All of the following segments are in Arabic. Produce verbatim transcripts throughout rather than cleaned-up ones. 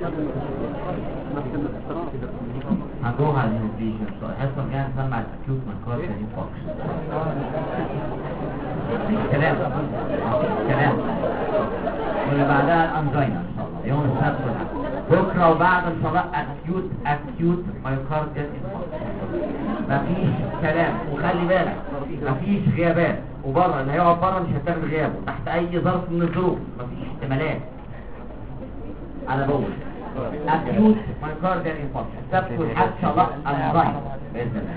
هنروح على الهيموفليجيا حصه جايه نسمع الاكيوت مايكارديال انفاركشن. مفيش كلام مفيش كلام. واللي بعدها الانجينا ان شاء الله يوم السبت والحد بكره وبعد ان شاء الله اكيوت اكيوت مايكارديال انفاركشن. مفيش كلام. وخلي بالك مفيش غيابات، وبره اللي هيقعد بره مش هتعمل غيابه تحت اي ظرف من الظروف. مفيش احتمالات. انا بقول اكيوت مايكارديال انفاركشن السبت والحد ان شاء الله انجينا باذن الله.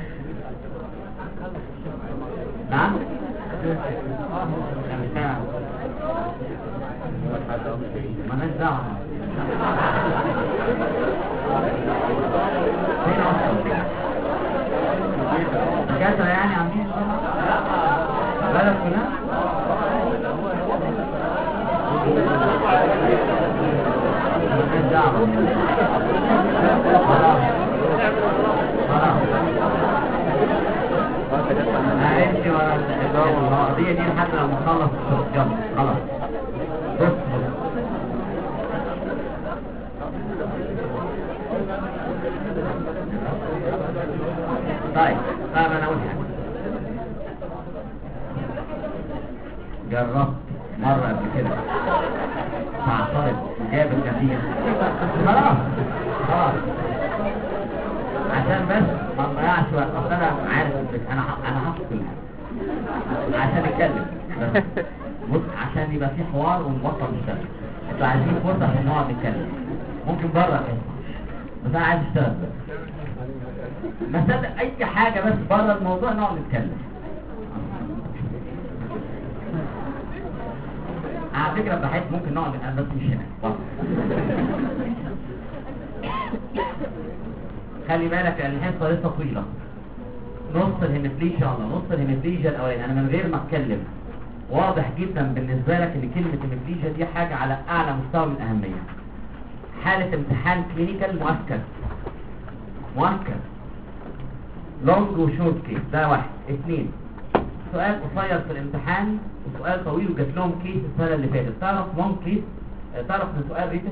نعم انا مش سامع. مالناش دعوه. فين اصلا الدكاتره يعني عاملين بلد كلها مالناش دعوه. خلاص خلاص هنمشي ورا القضيه دي لحد لما نخلص الشغل. يلا خلاص. بص بص طيب طيب انا اقول حاجه. جربت مره قبل كده تعترض وجاب النتيجه. خلاص خلاص عشان بس ما نضيعش وقت. اصل انا عارف انا انا هحط كل حاجه عشان نتكلم بس. بص عشان يبقى في حوار ونبطل نشتغل. انتوا عايزين فرصه عشان نقعد نتكلم. ممكن بره اسمع بس انا عايز اشتغل بس. ما صدق اي حاجه بس بره الموضوع نقعد نتكلم. على فكره بحس ممكن نقعد نتكلم بس مش هنا بره. خلي بالك لان الحصه لسه طويله. نص الهيموفليجيا ولا نص الهيموفليجيا الاولاني انا من غير ما اتكلم واضح جدا بالنسبه لك ان كلمه هيموفليجيا دي حاجه على اعلى مستوى من الاهميه. حاله امتحان كلينيكال مؤكد مؤكد لونج وشورت كيس. ده واحد. اثنين سؤال قصير في الامتحان وسؤال طويل وجات لهم كيس السنه اللي فاتت. تعرف لونج كيس تعرف ان سؤال ريتن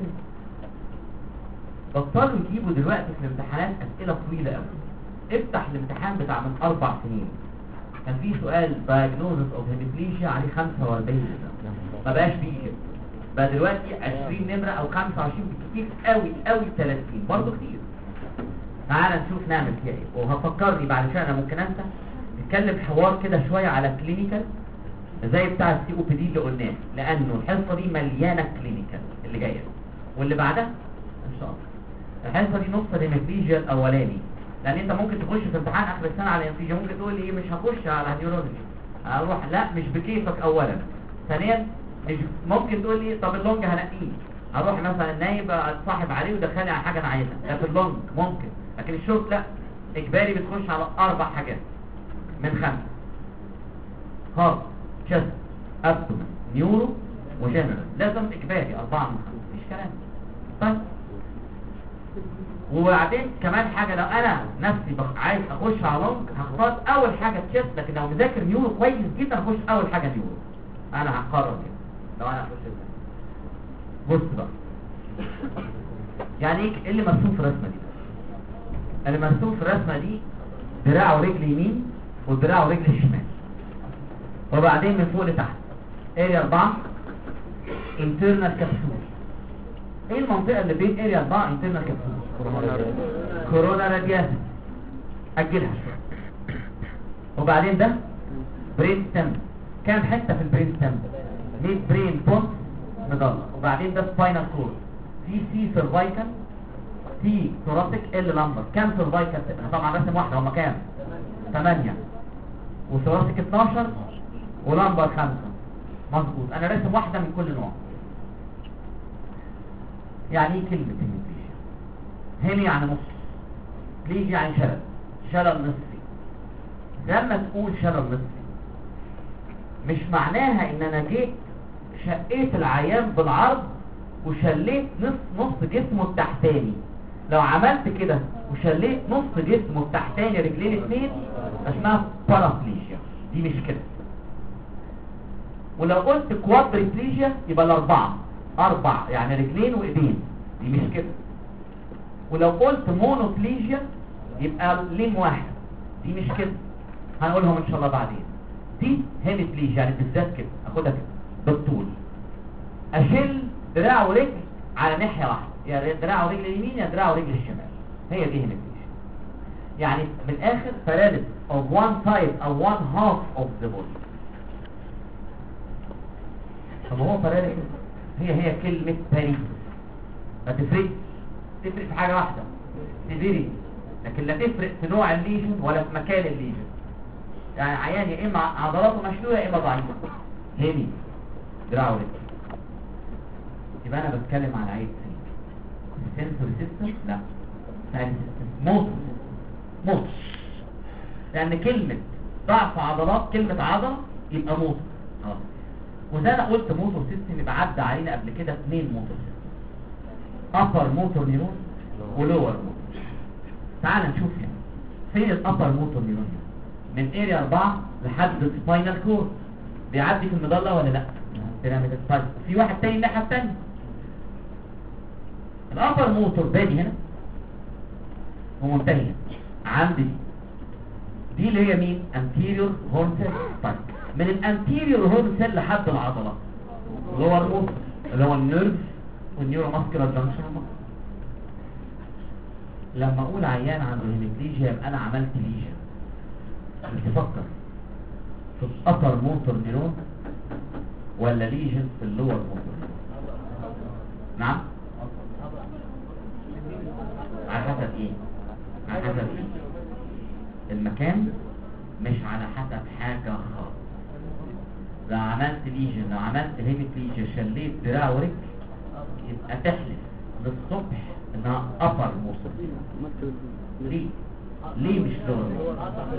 بطلوا يجيبوا دلوقتي في الامتحانات اسئله طويله قوي. افتح الامتحان بتاع من اربع سنين كان في سؤال diagnosis of hemiplegia عليه خمسة وأربعين نمره ما بقاش فيه كده. بقى دلوقتي عشرين نمره او خمسة وعشرين كتير قوي قوي ثلاثين برضه كتير. تعال نشوف نعمل فيها ايه. وهفكرني بعد شويه انا ممكن انت نتكلم حوار كده شويه على كلينيكال زي بتاع السي او بي دي اللي قلناه لانه الحصه دي مليانه كلينيكال اللي جايه واللي بعدها ان شاء الله. الحصه دي نص الهيموفليجيا الاولاني لان انت ممكن تخش في امتحان اخر السنه على الهيموفليجيا ممكن تقول لي ايه مش هخش على الهيمولوجي اروح لا مش بكيفك اولا. ثانيا مش ممكن تقول لي طب اللونج هنقيه اروح مثلا نايب اتصاحب عليه ودخلني على حاجه انا عايزها. ده في اللونج ممكن لكن الشورت لا اجباري بتخش على اربع حاجات من خمسه. هارت تشست ابدومن نيورو وجنرال لازم اجباري اربعه من خمسه مفيش كلام. طيب وبعدين كمان حاجه لو انا نفسي عايز اخش على لونج هختار اول حاجه تشست لكن لو مذاكر نيورو كويس جدا اخش اول حاجه نيورو. انا هقرر كده لو انا اخش ازاي. بص بقى يعني ايه اللي مرسوم في الرسمه دي؟ اللي مرسوم في الرسمه دي دراع ورجل يمين والدراع ورجل الشمال وبعدين من فوق لتحت اريا اربعه انترنال كبسول. ايه المنطقه اللي بين اريا اربعه انترنال كبسول؟ كورونا رادياس. اجلها شويه. وبعدين ده برين ستام. كام حته في البرين ستام؟ ميد برين بونت مضله. وبعدين ده سباينال كورد. في سي سيرفايكال تي ثوراسيك ال لامبر. كام سيرفايكال؟ طبعا رسم واحده هم كام؟ ثمانية وثوراسيك اتناشر ولامبر خمسة. مظبوط انا راسم واحده من كل نوع. يعني ايه كلمه هيموفليجيا؟ هيمي يعني نص بليجيا يعني شلل شلل نصفي. لما تقول شلل نصفي مش معناها ان انا جيت شقيت العيان بالعرض وشليت نص نص جسمه التحتاني. لو عملت كده وشليت نص جسمه التحتاني رجلين الاثنين اسمها بارابليجيا. دي مش كده. ولو قلت كوادريبليجيا يبقى الاربعه اربع يعني رجلين وايدين. دي مش كده. ولو قلت مونوبليجيا يبقى لين واحد، دي مش كده، هنقولهم ان شاء الله بعدين. دي هيميبليجيا يعني بالذات كده، اخدها كده بالطول، اشيل دراع ورجل على ناحيه واحده، يا دراع ورجل اليمين يا دراع ورجل الشمال، هي دي هيميبليجيا. يعني من الاخر paralysis of one side او one half of the body. طب هو paralysis هي هي كلمه باريس، ما تفرق تفرق في حاجه واحده سيفيريتي، لكن لا تفرق في نوع الليجن ولا في مكان الليجن. يعني عيان يا اما عضلاته مشلوله يا اما ضعيفه، هيمي دراع ورجل. يبقى انا بتكلم على عيب فين؟ سنسور سيستم؟ لا، ثاني سيستم موتور موتور، لان كلمه ضعف عضلات كلمه عضله يبقى موتور. اه وزي انا قلت موتور سيستم يبقى عدى علينا قبل كده اثنين موتور سيستم، ابر موتور نيرون ولور موتور. تعال نشوف هنا فين الابر موتور نيرون، من اريا أربعة لحد السباينال كورد، بيعدي في المظله ولا لا؟ بيراميدال. طيب في واحد تاني الناحيه الثانيه، الابر موتور بادي هنا ومنتهي عند دي دي اللي هي مين؟ anterior horn cell. طيب من الانتيريور هورن سيل لحد العضله لور موتور اللي هو النيرف والنيورو ماسكولار جانكشن. لما اقول عيان عنده هيميبليجيا يبقى انا عملت ليجن. تفكر في الابر موتور نيرون ولا ليجن في اللور موتور؟ نعم، على حسب ايه؟ على حسب ايه؟ المكان، مش على حسب حاجه خالص. لو عملت ليجن، لو عملت هيميبليجيا شليت دراع ورجل يبقى تحلف للصبح انها ابر موتور. ليه؟ ليه مش لور؟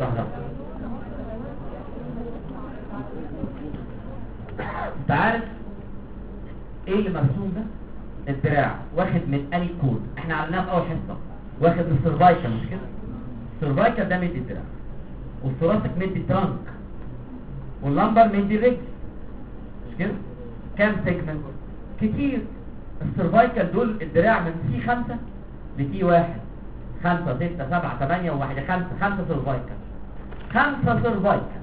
انت عارف ايه اللي مرسوم ده؟ الدراع واخد من اني كود، احنا عملناه في اول حصه، واخد من السيرفايكال مش كده؟ السيرفايكال ده مدي الدراع، والثوراسيك مدي الترانك، واللمبر مدي الرجل مش كده؟ كام سيجمنت؟ كتير. السيرفايكال دول الدراع من سي خمسة لتي واحد، خمسة ستة سبعة ثمانية وواحد، خمسة خمسة سيرفايكال، خمسة سيرفايكال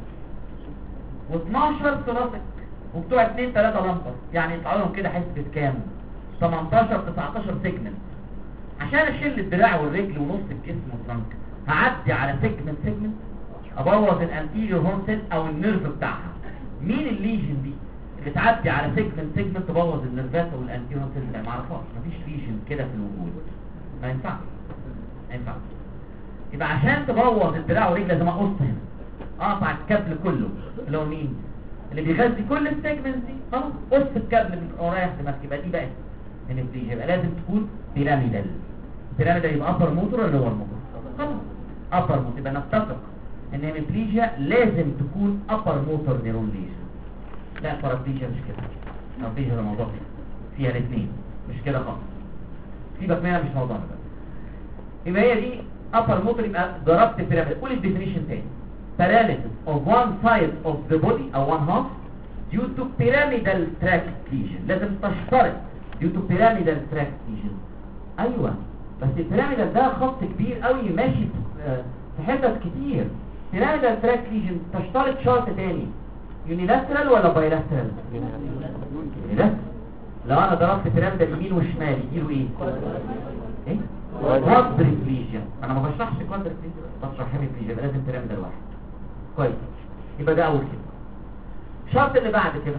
واثناشر ثوراسيك، وبتوع اتنين ثلاثة لمبر، يعني يطلعوا لهم كده حسبة كام؟ تمنتاشر تسعتاشر سيجمنت. عشان اشيل الدراع والرجل ونص الجسم والترنك هعدي على سيجمنت سيجمنت، ابوظ الانتيريور هورن سيل او النيرف بتاعها. مين الليجن دي اللي تعدي على سيجمنت سيجمنت تبوظ النيرفات والانتيريور هورن سيل؟ ما اعرفهاش، مفيش ليجن كده في الوجود، ما ينفعش ما ينفعش. يبقى عشان تبوظ الدراع والرجل لازم اقص هنا، اقطع الكابل كله اللي هو مين؟ اللي بيغذي كل السيجمنت دي، خلاص قص الكابل من ورايح دماغك. يبقى دي بقى هيميبليجيا، يبقى لازم تكون بيراميدال. بيراميدال يبقى ابر موتور ولا لور موتور؟ خلاص ابر موتور. يبقى نتفق ان هيميبليجيا لازم تكون ابر موتور نيرون ليجن. لا البارابليجيا مش كده، البارابليجيا ده موضوع فيها الاثنين مش كده خالص، سيبك منها مش موضوعنا بقى. يبقى هي دي upper motor. يبقى ضربت بيراميدال. قول الديفينيشن تاني: paralysis of one side of the body او one half due to pyramidal tract lesion. لازم تشترط due to pyramidal tract lesion. ايوه بس البيراميدال ده خط كبير قوي ماشي في حتت كتير. pyramidal tract lesion تشترط شرط تاني: unilateral ولا bilateral؟ unilateral. لو انا ضربت بيراميدال يمين وشمال يجيله ايه؟ ايه؟ كوادريبليجيا. انا ما بشرحش كوادريبليجيا، بشرح هيميبليجيا. لازم بيراميدال واحد. كويس، يبقى ده اول كده. الشرط اللي بعد كده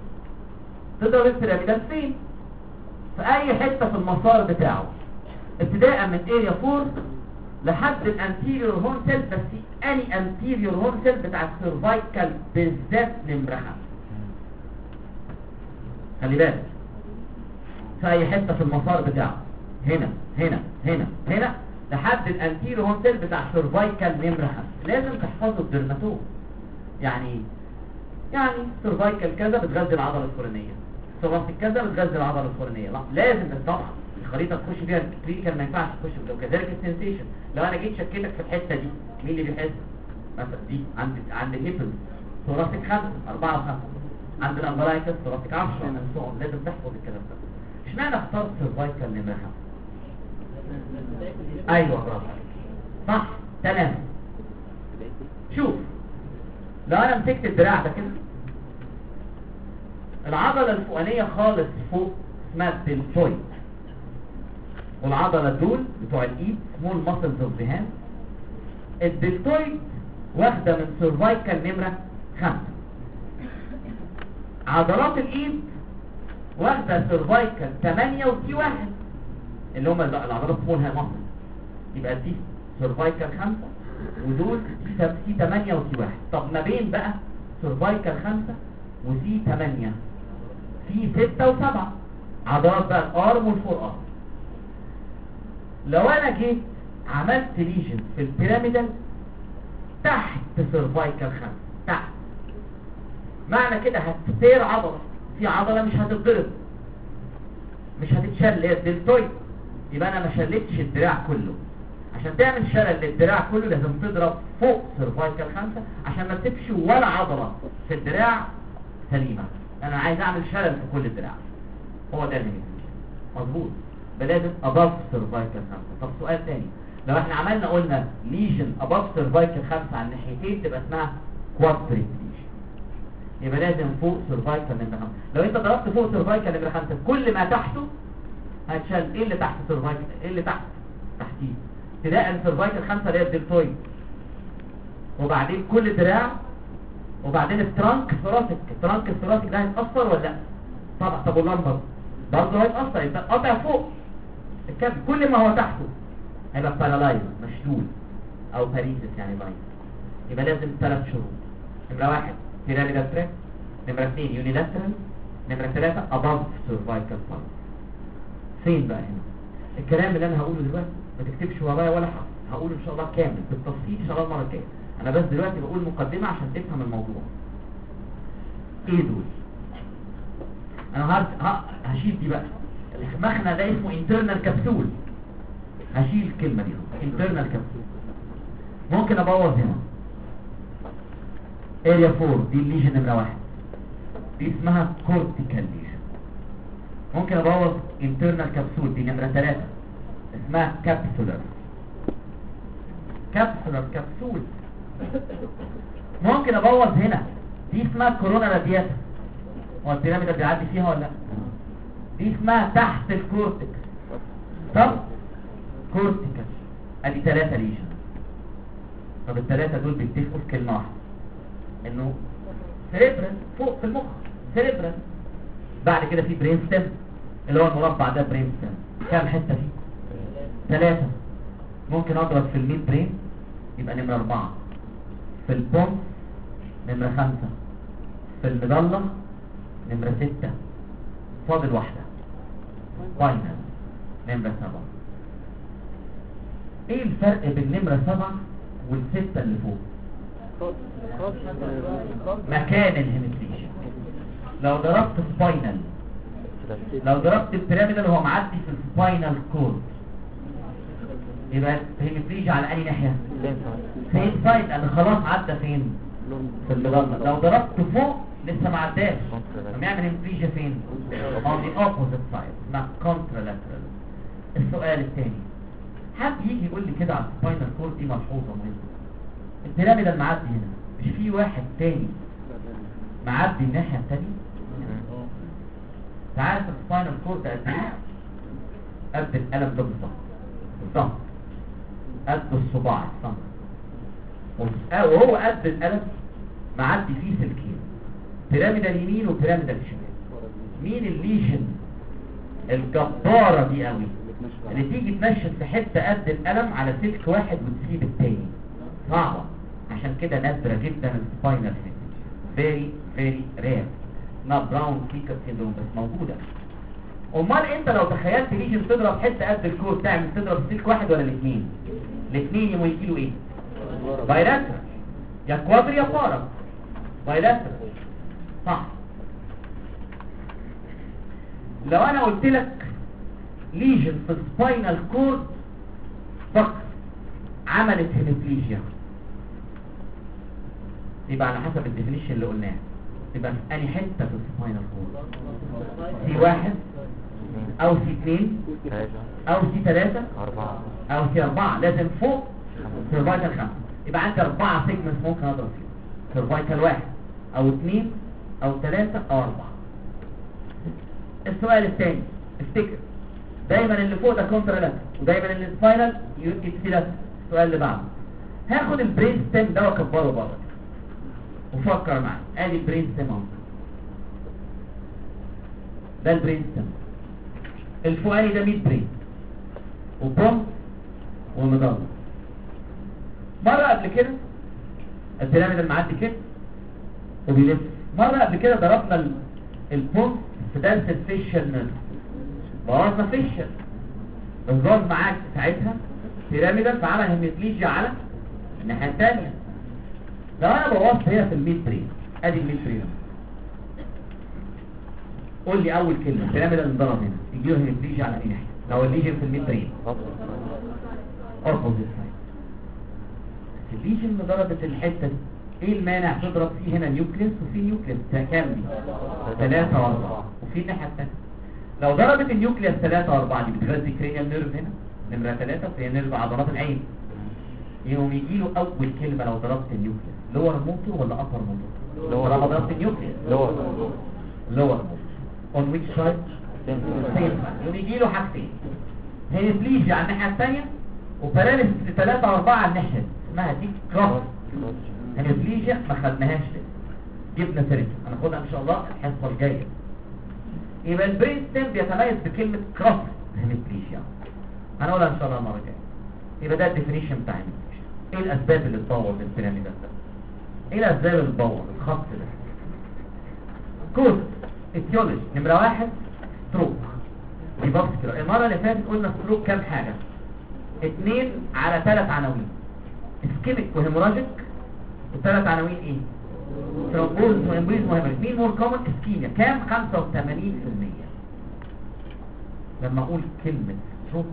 تضرب البيراميدال فين؟ في اي حته في المسار بتاعه، ابتداء من اريا أربعة لحد الانتيريور هورن سيل. بس اني انتيريور هورن سيل بتاع السيرفايكال بالذات نمره خمسة. خلي بالك، في اي حته في المسار بتاعه، هنا هنا هنا هنا لحد الانتيريور هورن سيل بتاع السيرفايكال نمره خمسة. لازم تحفظوا الدرماتوم. يعني يعني سيرفايكال كذا بتغذي العضله الفلانيه، ثوراسيك كذا بتغذي العضله الفلانيه. لا لازم طبعا الخريطه تخش فيها الكلينيكال، ما ينفعش تخش لو كذلك السنسيشن. لو انا جيت شكيتك في الحته دي، مين اللي بيحس؟ مثلا دي عند عند الهيبل ثوراسيك خمسة أربعة وخمسة، عند الامبلايكس ثوراسيك عشرة. لازم تحفظ الكلام ده. اشمعنى اخترت سيرفايكال نمره خمسة؟ ايوه برافو صح تمام. شوف لو انا مسكت الدراع ده كده، العضله الفوقانيه خالص فوق اسمها الدلتويد، والعضله دول بتوع الايد سمول ماسلز اوف ذا هاند. الدلتويد واخده من سيرفايكال نمره خمسة، عضلات الايد واخده سيرفايكال ثمانية وتي واحد اللي هم العضلات سمول هاند ماسل، يبقى دي سيرفايكال خمسة ودول سي ثمانية وسي واحد. طب ما بين بقى سيرفايكال خمسة وسي ثمانية في ستة وسبعة عضلات بقى الارم والفور ارم. لو انا جيت عملت ليجن في البيراميدال تحت سيرفايكال خمسة تحت، معنى كده هتستير عضلة، في عضلة مش هتتضرب مش هتتشل اللي هي الدلتويد، يبقى انا ما شلتش الدراع كله. عشان تعمل شلل للدراع كله لازم تضرب فوق سيرفايكال خمسة عشان ما تسيبش ولا عضلة في الدراع سليمة. انا عايز اعمل شلل في كل الدراع، هو ده اللي مظبوط، لازم اباف سيرفايكال خمسة. طب سؤال تاني، لو احنا عملنا قلنا ليجن اباف سيرفايكال خمسة على الناحيتين تبقى اسمها كوادريك ليجن، يبقى لازم فوق سيرفايكال نمرة خمسة. لو انت ضربت فوق سيرفايكال نمرة خمسة كل ما تحته هتشل. ايه اللي تحت سيرفايكال؟ ايه اللي تحت تحتيه ابتداء سيرفايكال خمسة اللي هي الدلتويد، وبعدين كل دراع، وبعدين الترانك ثوراسيك. الترانك الثوراسيك ده هيتأثر ولا لا؟ طبعا. طب واللمبر برضه هيتأثر، يبقى قطع فوق الكابل، كل ما هو تحته هيبقى بارالايز مشلول او باريسيس يعني لاين. يبقى لازم ثلاث شروط، نمرة واحد بيراميدال تراك، نمرة اثنين يونيلاترال، نمرة ثلاثة اباف سيرفايكال فايل. فين بقى هنا الكلام اللي انا هقوله دلوقتي؟ ما تكتبش ورايا ولا حاجه، هقوله ان شاء الله كامل بالتفصيل ان شاء الله المره الجايه. انا بس دلوقتي بقول مقدمه عشان تفهم الموضوع. ايه دول؟ انا هرت... ه... هشيل دي بقى. المخنه ده اسمه انترنال كبسول، هشيل الكلمه دي انترنال كبسول. ممكن ابوظ هنا اريا أربعة دي الليجن نمره واحد، دي اسمها كورتيكال ليجن. ممكن ابوظ انترنال كبسول دي نمره ثلاثة اسمها كابسولر كابسولر كبسول. ممكن ابوظ هنا دي اسمها كورونا رادياتا، هو البيراميد اللي بيعدي فيها ولا لا؟ دي اسمها تحت الكورتكس طب كورتيكال. ادي ثلاثة ليجن. طب الثلاثة دول بيتفقوا في كلمة واحدة، انه سيريبرال فوق في المخ سيريبرال. بعد كده في برين ستيم اللي هو المربع ده برين ستيم، كام حتة فيه؟ ثلاثة. ممكن اضرب في الميد برين يبقى نمرة اربعة، في البوم نمرة خمسة، في المظلة نمرة ستة، فاضل واحدة فاينل نمرة سبعة. ايه الفرق بين نمرة سبعة والستة اللي فوق؟ مكان الهيميبليجيا. لو ضربت سباينال، لو ضربت البيراميدال هو معدي في السباينال كورد، يبقى هيميبليجيا على اي ناحية؟ فين سايد؟ انا خلاص عدى فين؟ في المظلة. لو ضربت فوق لسه ما عداش، لما يعمل هيميبليجيا فين؟ on the opposite side اسمها contralateral. السؤال الثاني، حد يجي يقول لي كده على السباينال كورد دي ملحوظة مهمة، البيراميدال معدي هنا، مش في واحد تاني معدي الناحية التانية؟ تعرف السباينال كورد قد ايه؟ قد القلم ده بالظبط بالظبط، قد الصباع الصمت، وهو قد القلم معدي فيه سلكين، بيراميدال يمين وبيراميدال شمال. مين الليجن الجبارة دي قوي اللي تيجي تنشط في حتة قد القلم على سلك واحد وتسيب التاني؟ صعبة، عشان كده نادرة جدا السباينال فيري فيري رير، ما براون سيكر سيندروم بس موجودة. امال انت لو تخيلت ليجن تضرب حتة قد الكور تعمل تضرب سلك واحد ولا الاثنين؟ الاثنين يبقوا يجيله ايه؟ بايلاترال، يا كوادري يا بارا بايلاترال صح. لو انا قلت لك ليجن في السباينال كورد فقط عملت هيميبليجيا، يبقى على حسب الديفينيشن اللي قلناه يبقى في انهي حته في السباينال كورد؟ سي واحد او سي اتنين او سي تلاتة او سي اربعة، لازم فوق سيرفايكال خمسة. يبقى عندي اربعة سيجمنتس ممكن اضرب فيهم، سيرفايكال واحد او اتنين او تلاتة او اربعة. السؤال الثاني، افتكر دايما اللي فوق ده كونترالاترال ودايما اللي سباينال اكسيلاترال. السؤال اللي بعده، هاخد البرين ستيم ده واكبره بره وفكر معايا. ادي البرين ستيم اهو، ده البرين ستيم الفوقاني ده مية برين وبوم ومضلة. مرة قبل كده البيراميد المعدي كده وبيلف. مرة قبل كده ضربنا البوم في درس الفيشل نيرف، بوظنا فيشل بس ضرب معاك ساعتها بيراميدال فعمل هيميبليجيا على الناحية الثانية. لو انا بوظت هنا في الميد برين، ادي الميد برين، قول لي اول كلمة بيراميدال انضرب هنا يجي له هيميبليجيا على اي ناحية؟ لو الليجن في الميد برين اوبوزيت سايد. الليجن اللي ضربت الحتة دي ايه المانع تضرب فيه هنا نيوكليس وفي نيوكليس كام دي؟ ثلاثة واربعة وفي الناحية الثانية. لو ضربت النيوكليس ثلاثة واربعة دي بتغذي كرينيال نيرف هنا نمرة ثلاثة وهي نيرف عضلات العين، يوم يجي له اول كلمة لو ضربت النيوكليس لور موتور ولا ابر موتور؟ لور. لو ضربت النيوكليس لور لور موتور. on which side؟ يوم يجي له حاجتين، هيميبليجيا على الناحية الثانية وباراليسيس لثلاثة واربعة على الناحية دي اسمها دي كروس هيميبليجيا. ما خدناهاش لسه، جبنا سيرتها هناخدها ان شاء الله الحصة الجاية. يبقى البرين ستيم بيتميز بكلمة كروس هيميبليجيا، هنقولها ان شاء الله المرة الجاية. يبقى ده الديفينيشن بتاع هيميبليجيا. ايه الاسباب اللي تبوظ البيراميد ده؟ ايه الاسباب اللي تبوظ الخط ده؟ كوز اتيولوجي نمرة واحد ستروك. يبقى كده المرة اللي فاتت قلنا ستروك كام حاجة؟ اتنين على ثلاث عناوين، اسكيميك وهيموراجيك، وثلاث عناوين ايه؟ ترومبوز وامبوليز مهمة. مين مور كومن؟ اسكيميا كام؟ خمسة وثمانين بالمية. لما اقول كلمة ستروك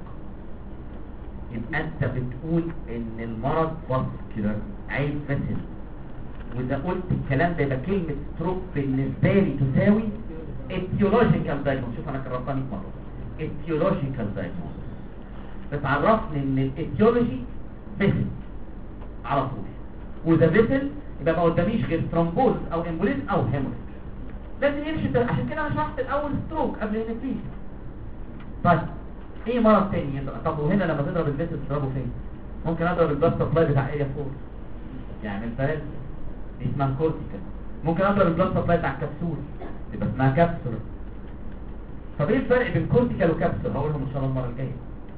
يبقى انت بتقول ان المرض فاسكولار عيب فاسد، واذا قلت الكلام ده يبقى كلمة ستروك بالنسبة لي تساوي etiological diagnosis. شوف انا كررتها مية مرة، etiological diagnosis بتعرفني ان الاتيولوجي فيسل على طول، واذا فيسل يبقى ما قداميش غير ترومبوز او امبوليز او هيموريج، لازم يمشي. عشان كده انا شرحت الاول ستروك قبل الانفليشن. طيب ايه مرض تاني؟ طب وهنا لما تضرب الفيسل تضربه فين؟ ممكن اضرب البلاد سبلاي بتاع اريا فور يعمل باراليسيس، دي اسمها كورتيكال. ممكن اضرب البلاد سبلاي بتاع الكبسول يبقى اسمها كابسول. طب ايه الفرق بين كورتيكال وكابسول؟ هقولهم ان شاء الله المره الجايه،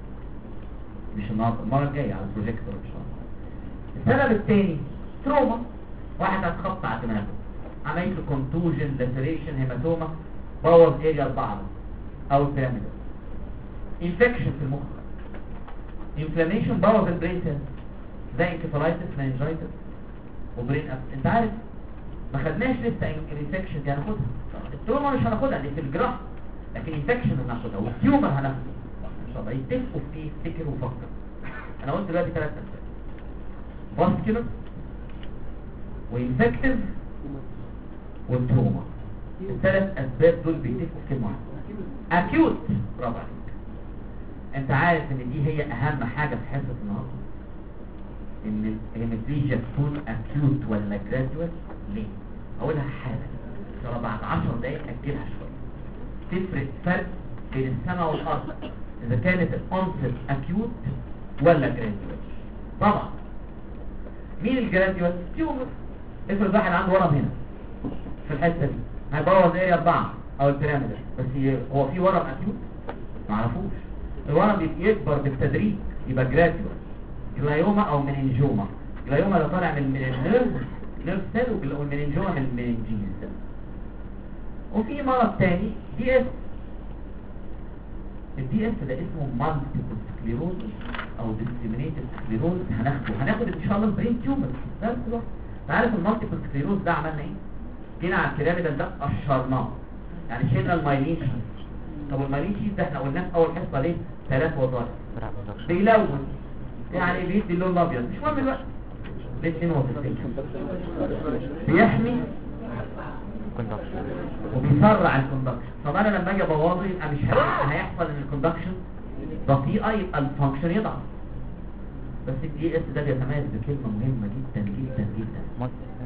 مش النهارده، المره الجايه على البروجيكتور ان شاء الله. السبب الثاني تروما، واحد هتخبط على دماغه عمليه له كونتوجن لاسيريشن هيماتوما بوظ اريا اربعه او البيراميدال. انفكشن في المخ، انفلاميشن بوظ البرين سيل زي انكفالايتس مننجايتس وبرين اب. انت عارف ما خدناش لسه الانفكشن دي، هناخدها. التروما مش هناخدها دي في الجراح، لكن انفكشن هناخدها والتيومر هناخدها ان شاء الله. يتفقوا فيه، افتكر وفكر. انا قلت دلوقتي ثلاث اسباب، فاسكولار وانفكتيف والتروما. الثلاث اسباب دول بيتفقوا في كلمه واحده، اكيوت. برافو عليك. انت عارف ان دي هي اهم حاجه في حصه النهارده، ان الهيماتريجيا تكون اكيوت ولا جراديوال. ليه؟ اقولها حالا ان شاء الله بعد عشر دقايق، اجلها شويه. تفرق فرق بين السماء والارض اذا كانت الانسر اكيوت ولا جراديوال. طبعا مين الجراديوال؟ تيومر. افرض واحد عنده ورم هنا في الحته دي هيبوظ ايه اربعه او البيراميدال، بس هو في ورم اكيوت؟ ما عرفوش. الورم يكبر بالتدريج يبقى جراديوال. جلايوما او مننجوما. جلايوما ده طالع من النيرف نيرف سيل، والمننجوما من المننجيز. وفي مرض تاني دي اس. الدي اس ده اسمه مالتيبل سكليروز او ديسيمينيتد سكليروز. هناخده هناخد ان شاء الله برين تيومر بس الوقت. عارف المالتيبل سكليروز ده عملنا ايه؟ جينا على البيراميدال ده قشرناه، يعني شلنا المايلين شيت. طب المايلين شيت ده احنا قلناه في اول حصه ليه؟ ثلاث وظائف. بيلون يعني بيدي اللون الابيض، مش مهم الوقت. الاثنين وظيفتين، بيحمي وبيسرع الكوندكشن. طب انا لما اجي ابوظه يبقى مش هيحصل ان الكوندكشن بطيئه، يبقى الفانكشن يضعف. بس الدي اس ده بيتميز بكلمه مهمه جدا جدا جدا،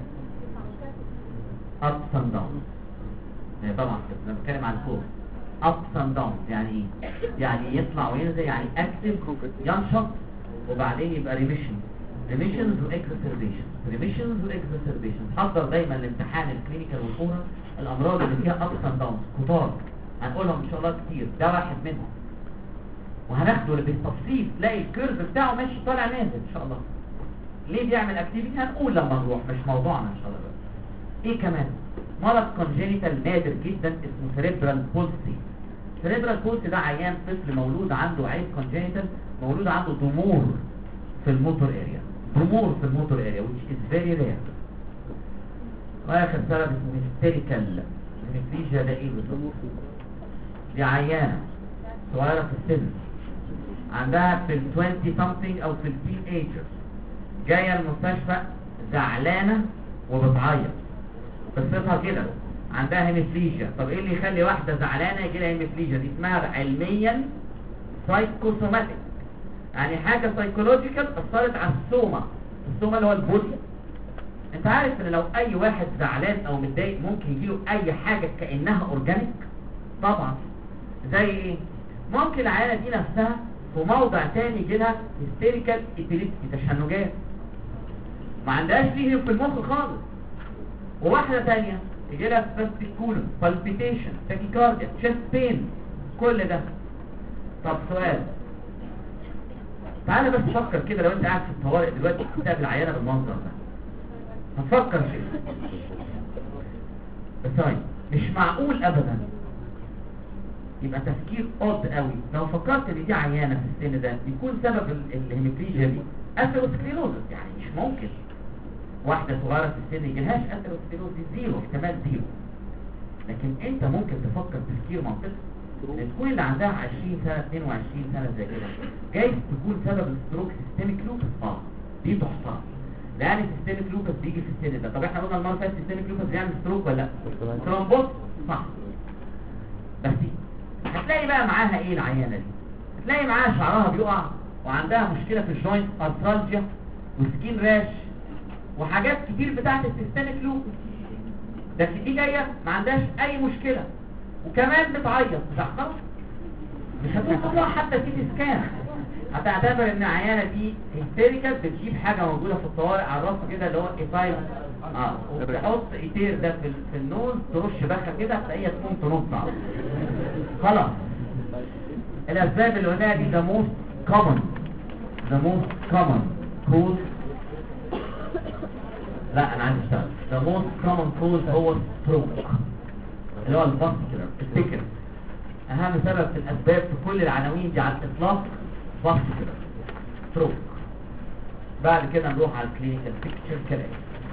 ups and downs. يعني طبعا لما بتكلم عن الكور ups and downs يعني ايه؟ يعني يطلع وينزل، يعني اكتف ينشط وبعدين يبقى ريميشن ريميشنز واكزاسربيشن ريميشنز واكزاسربيشن. حضر دايما الامتحان الكلينيكال والكوره الامراض اللي فيها ups and downs كتار، هنقولهم ان شاء الله كتير، ده واحد منهم وهناخده بالتفصيل. تلاقي الكيرف بتاعه ماشي طالع نازل ان شاء الله. ليه بيعمل اكتيفيتي هنقول لما نروح، مش موضوعنا ان شاء الله. بقى ايه كمان؟ مرض كونجينيتال نادر جدا اسمه سيريبرال بولسي. سيريبرال بولسي ده عيان طفل مولود عنده عيب كونجينيتال، مولود عنده ضمور في الموتور اريا، ضمور في الموتور اريا which is very rare. واخر سبب اسمه هيستيريكال هيميبليجيا. ده ايه بالظبط؟ دي عيانه صغيره في السن، عندها في ال عشرين something او في التين ايجر، جايه المستشفى زعلانه وبتعيط، قصتها كده عندها هيميبليجيا. طب ايه اللي يخلي واحده زعلانه يجي لها هيميبليجيا؟ دي اسمها علميا سايكوسوماتيك، يعني حاجه سايكولوجيكال اثرت على السوما. السوما اللي هو البودي. انت عارف ان لو اي واحد زعلان او متضايق ممكن يجيله اي حاجه كانها اورجانيك؟ طبعا. زي ايه؟ ممكن العيانه دي نفسها في موضع تاني يجي لها هيستيريكال ابيليبسي، تشنجات ما عندهاش فيه في المخ خالص. وواحده ثانيه يجي لها سباستيك كولون، بالبيتيشن، تاكيكارديا، تشيست بين، كل ده. طب سؤال، تعالى بس فكر كده، لو انت قاعد في الطوارئ دلوقتي بتقابل عيانه بالمنظر ده هتفكر كده. بس هاي مش معقول ابدا يبقى تفكير قد قوي لو فكرت ان دي عيانه في السن ده يكون سبب الهيميبليجيا دي اثيروسكليروزس. يعني مش ممكن واحده صغيره في السن يجيلهاش اثيروسكليروزس، زيرو، احتمال زيرو. لكن انت ممكن تفكر تفكير منطقي ان تكون اللي عندها عشرين سنه اتنين وعشرين سنه زي كده جايز تكون سبب الستروك سيستميك لوبس. اه دي تحصل، لان السيستميك لوبس بيجي في السن ده. طب احنا قلنا المره اللي فاتت السيستميك لوبس بيعمل ستروك ولا لا؟ ترومبوس، صح. بس هتلاقي بقى معاها ايه العيانه دي؟ هتلاقي معاها شعرها بيقع وعندها مشكله في الجوينت، ارثرالجيا وسكين راش وحاجات كتير بتاعت السيستميك لوبس. لكن دي جايه ما عندهاش اي مشكله وكمان بتعيط، مش هتخلص، مش هتطلع حتى سي سكان. هتعتبر ان العيانه دي هيستيريكال، بتجيب حاجه موجوده في الطوارئ على الراس كده اللي هو ايتايل، اه وتحط ايتير ده في, في النوز، ترش بخه كده تلاقيها تقوم تنط على خلاص. الاسباب اللي قلناها دي the most common the most common cause. لا انا عايز اشتغل. the most common cause هو stroke اللي هو الفاسكولار. افتكر اهم سبب في الاسباب في كل العناوين دي على الاطلاق فاسكولار ستروك. بعد كده نروح على الكلينيكال بيكتشر كلام.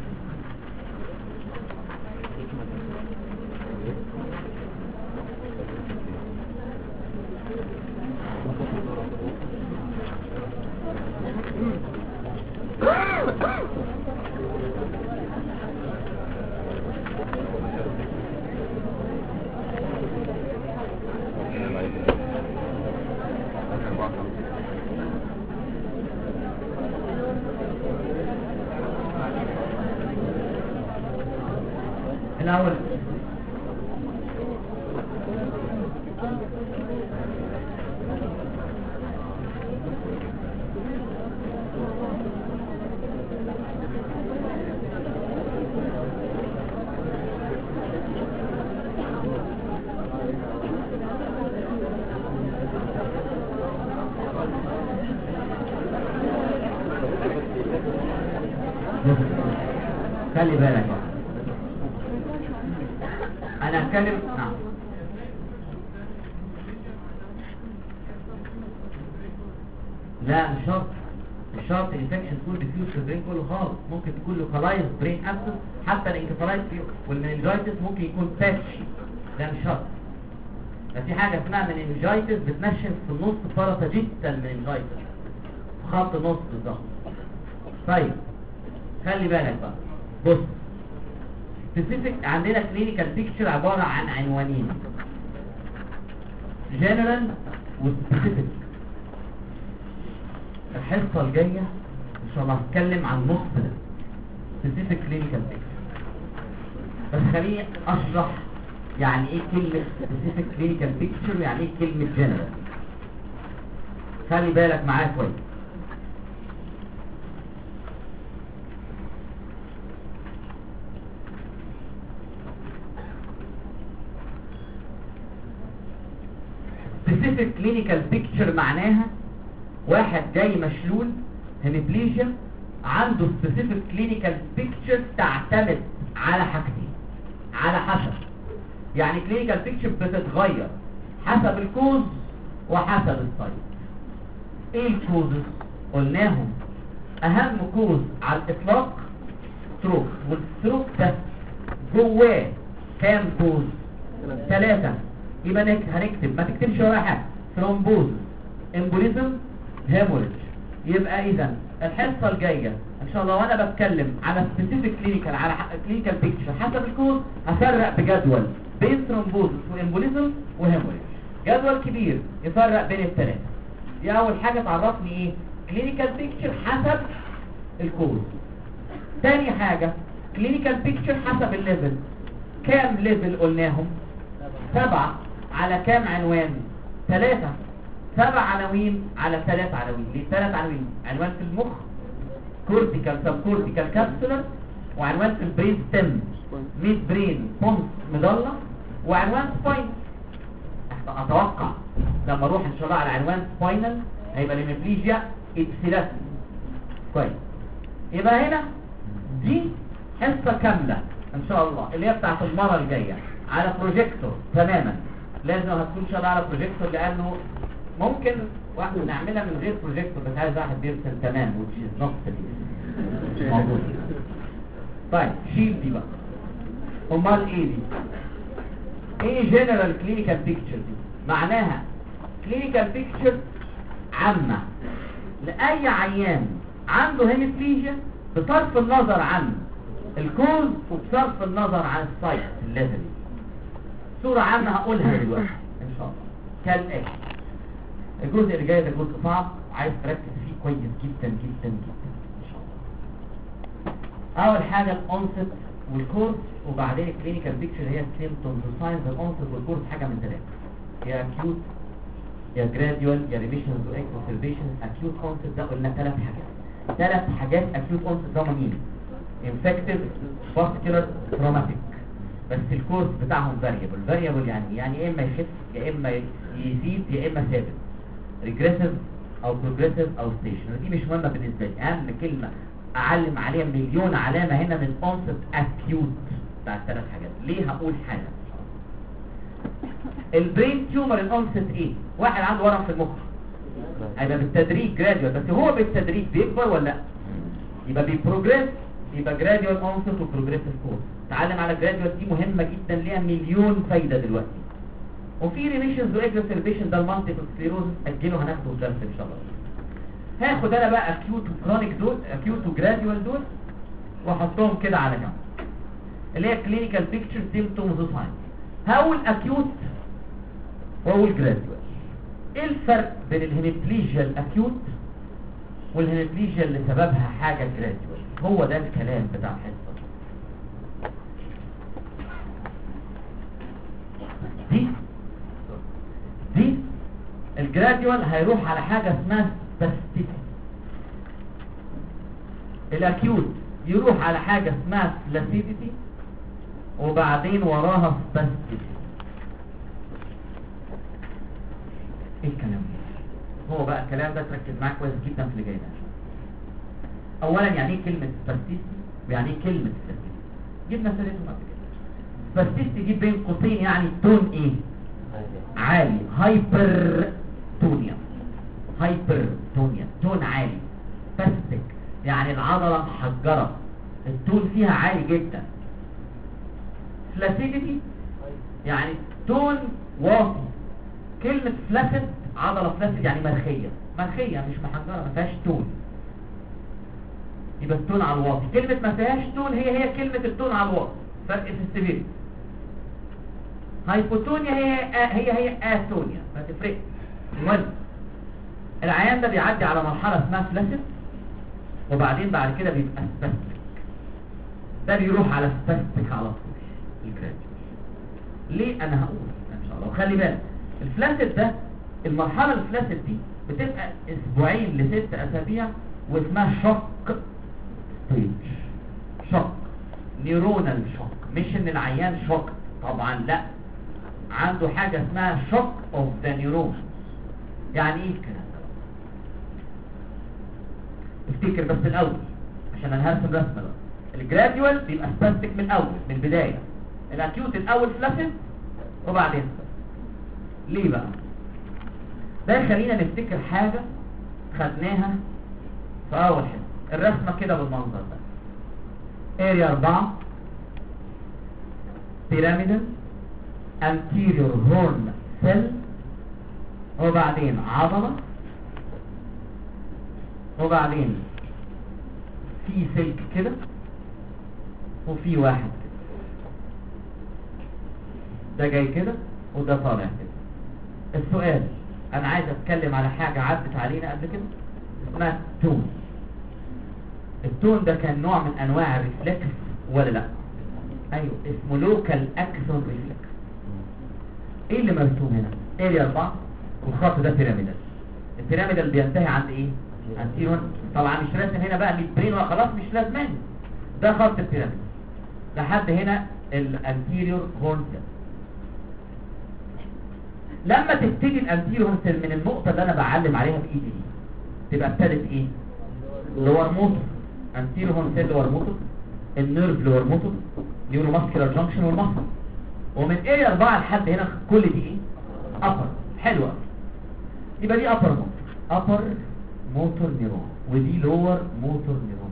الأول خلي بالك انا هتكلم. نعم لا مش شرط، مش شرط الانفكشن تكون ديفيوز في البرين كله خالص. ممكن تكون لوكالايز برين ابسس، حتى الانكفالايز والمننجايتس ممكن يكون باتشي، ده مش شرط. بس في حاجه اسمها مننجايتس بتنشن في النص باراساجيتال مننجايتس في خط النص بالظبط. طيب خلي بالك بقى، بص سبيسيفيك عندنا كلينيكال بيكتشر عباره عن عنوانين، جنرال وسبيسيفيك. الحصه الجايه ان شاء الله هتكلم عن نص ده سبيسيفيك كلينيكال بيكتشر، بس خليني اشرح يعني ايه كلمه سبيسيفيك كلينيكال بيكتشر ويعني ايه كلمه جنرال. خلي بالك معايا كويس. specific clinical picture معناها واحد جاي مشلول هيميبليجيا عنده specific clinical picture تعتمد على حاجتين، على حسب يعني clinical picture بتتغير حسب الكوز وحسب السايت. ايه الكوزز؟ قلناهم اهم كوز على الاطلاق ستروك، والستروك ده جواه كام كوز؟ ثلاثة. يبقى هنكتب، ما تكتبش ولا حاجه، ثرومبوز، امبوليزم، هيموريج. يبقى اذا الحصه الجايه ان شاء الله وانا بتكلم على سبيسيفيك كلينيكال على كلينيكال بيكتشر حسب الكوز هفرق بجدول بين ثرومبوز وامبوليزم وهيموريج، جدول كبير يفرق بين الثلاثه. دي اول حاجه تعرفني ايه كلينيكال بيكتشر حسب الكوز. تاني حاجه كلينيكال بيكتشر حسب الليفل. كام ليفل قلناهم؟ سبعة على كام عنوان؟ ثلاثة. سبع عناوين على ثلاث عناوين. ليه ثلاث عناوين؟ عنوان في المخ كورتيكال سب كورتيكال كابسولر، وعنوان في البرين ستيم ميد برين بونس مضلة، وعنوان سباين. اتوقع لما اروح ان شاء الله على عنوان سباينال هيبقى الهيميبليجيا ابسيلات. كويس. يبقى هنا دي حصة كاملة ان شاء الله اللي هي بتاعت المرة الجاية على بروجيكتور تماما. لازم هتكون شغال على بروجيكتور لانه ممكن واحد نعملها من غير بروجيكتور، بس عايز واحد بيرسم تمام which is not موجود. طيب شيل دي بقى. امال ايه دي؟ ايه جنرال كلينيكال بيكتشر دي؟ معناها كلينيكال بيكتشر عامة لاي عيان عنده هيميبليجيا بصرف النظر عن الكوز وبصرف النظر عن السايت الليفل. صورة عامة هقولها دلوقتي ان شاء الله كالآتي. الجزء اللي جاي ده جزء صعب عايز تركز فيه كويس جدا جدا جدا ان شاء الله. اول حاجة الانست والكورس، وبعدين الكلينيكال بيكتشر هي السيمبتومز والساينز. الانست والكورس حاجة من ثلاثة، يا اكيوت يا جراديوال يا ريميشنز واكسلريشنز. اكيوت انست ده قلنا ثلاث حاجات. ثلاث حاجات اكيوت انست ده مين؟ انفكتيف فاسكولار تروماتيك. بس الكورس بتاعهم فاريبل. فاريبل يعني يعني يا اما يخف يا اما يزيد يا اما ثابت، ريجريسيف او بروجريسيف او ستيشن. دي مش مهمه بالنسبه لي. اهم كلمه اعلم عليها مليون علامه هنا من اونست اكيوت بتاع الثلاث حاجات. ليه؟ هقول حاجه. البرين تيومر الاونست ايه؟ واحد عنده ورم في المخ هيبقى بالتدريج جراديوال، بس هو بالتدريج بيكبر ولا لا؟ يبقى بيبروجريس، يبقى جراديوال اونست وبروجريسيف كورس. تعلم على جراديوال دي مهمه جدا، ليها مليون فايده دلوقتي. وفي ريميشنز واكسلريشن ده المالتيبل سكليروز اجله هناخده في درس ان شاء الله. هاخد انا بقى اكيوت وكرونيك دول، اكيوت وجراديوال دول واحطهم كده على جنب اللي هي كلينيكال بيكتشر سيمبتومز وساينز. هقول اكيوت واقول جراديوال. ايه الفرق بين الهيميبليجيا الاكيوت والهيميبليجيا اللي سببها حاجه جراديوال؟ هو ده الكلام بتاع الحصه دي. دي الجراديوال هيروح على حاجه اسمها سباستيسيتي. الاكيوت يروح على حاجه اسمها فلاسيديتي وبعدين وراها سباستيسيتي. ايه الكلام ده؟ هو بقى الكلام ده تركز معاه كويس جدا في اللي جاي ده. اولا يعني ايه كلمه سباستيسيتي ويعني ايه كلمه فلاسيديتي؟ جبنا سيرتهم قبل كده. سباستيسيتي دي بين قوسين يعني تون ايه؟ عالي، هايبر تونيا. هايبر تونيا تون عالي. باستيك يعني العضله محجره، التون فيها عالي جدا. فلاسيديتي يعني تون واطي. كلمه فلاسيد عضله فلاسيد يعني مرخيه، مرخيه مش محجره ما فيهاش تون، يبقى التون على الواطي. كلمه ما فيهاش تون هي هي كلمه التون على الواطي. فرق في السيفيريتي. هايبوتونيا هي هي هي اتونيا، ما تفرقش. المهم العيان ده بيعدي على مرحله اسمها فلاسيد، وبعدين بعد كده بيبقى سباستيك. ده بيروح على سباستيك على طول الجراديوال. ليه؟ انا هقول ان شاء الله. وخلي بالك الفلاسيد ده، المرحله الفلاسيد دي بتبقى اسبوعين لست اسابيع، واسمها شوك ستيج. شوك نيورونال شوك، مش ان العيان شوك طبعا، لا، عنده حاجه اسمها شوك اوف ذا نيورون. يعني ايه الكلام ده؟ افتكر بس الاول عشان انا هرسم رسمه بقى. الجراديوال بيبقى سباستيك من الاول، من البدايه. الاكيوت الاول فلاسيد وبعدين ليه بقى؟ ده يخلينا نفتكر حاجه خدناها في اول حته. الرسمه كده بالمنظر ده. اريا أربعة بيراميدال anterior horn cell، وبعدين عضله، وبعدين في سلك كده، وفي واحد كده. ده جاي كده وده طالع كده. السؤال، انا عايز اتكلم على حاجه عدت علينا قبل كده اسمها تون. التون ده كان نوع من انواع الريفلكس ولا لا؟ ايوه، اسمه لوكال اكسون ريفلكس. ايه اللي مرسوم هنا؟ اريا أربعة، والخط ده بيراميدال. البيراميدال بينتهي عند ايه؟ انتيرون. طبعا مش راسم هنا بقى ميدبرين وخلاص، مش لازمان. ده خط البيراميدال لحد هنا الانتيريور هورن سيل. لما تبتدي الانتيريور هورن سيل من النقطه اللي انا بعلم عليها بايدي دي، تبقى ابتدت ايه؟ لور موتور. انتيريور هورن سيل لور موتور، النيرف لور موتور، نيورو ماسكولار جانكشن والمصل. ومن اريا أربعة لحد هنا كل دي ايه؟ ابر. حلوه. يبقى دي ابر موتور، ابر موتور نيرون، ودي لور موتور نيرون.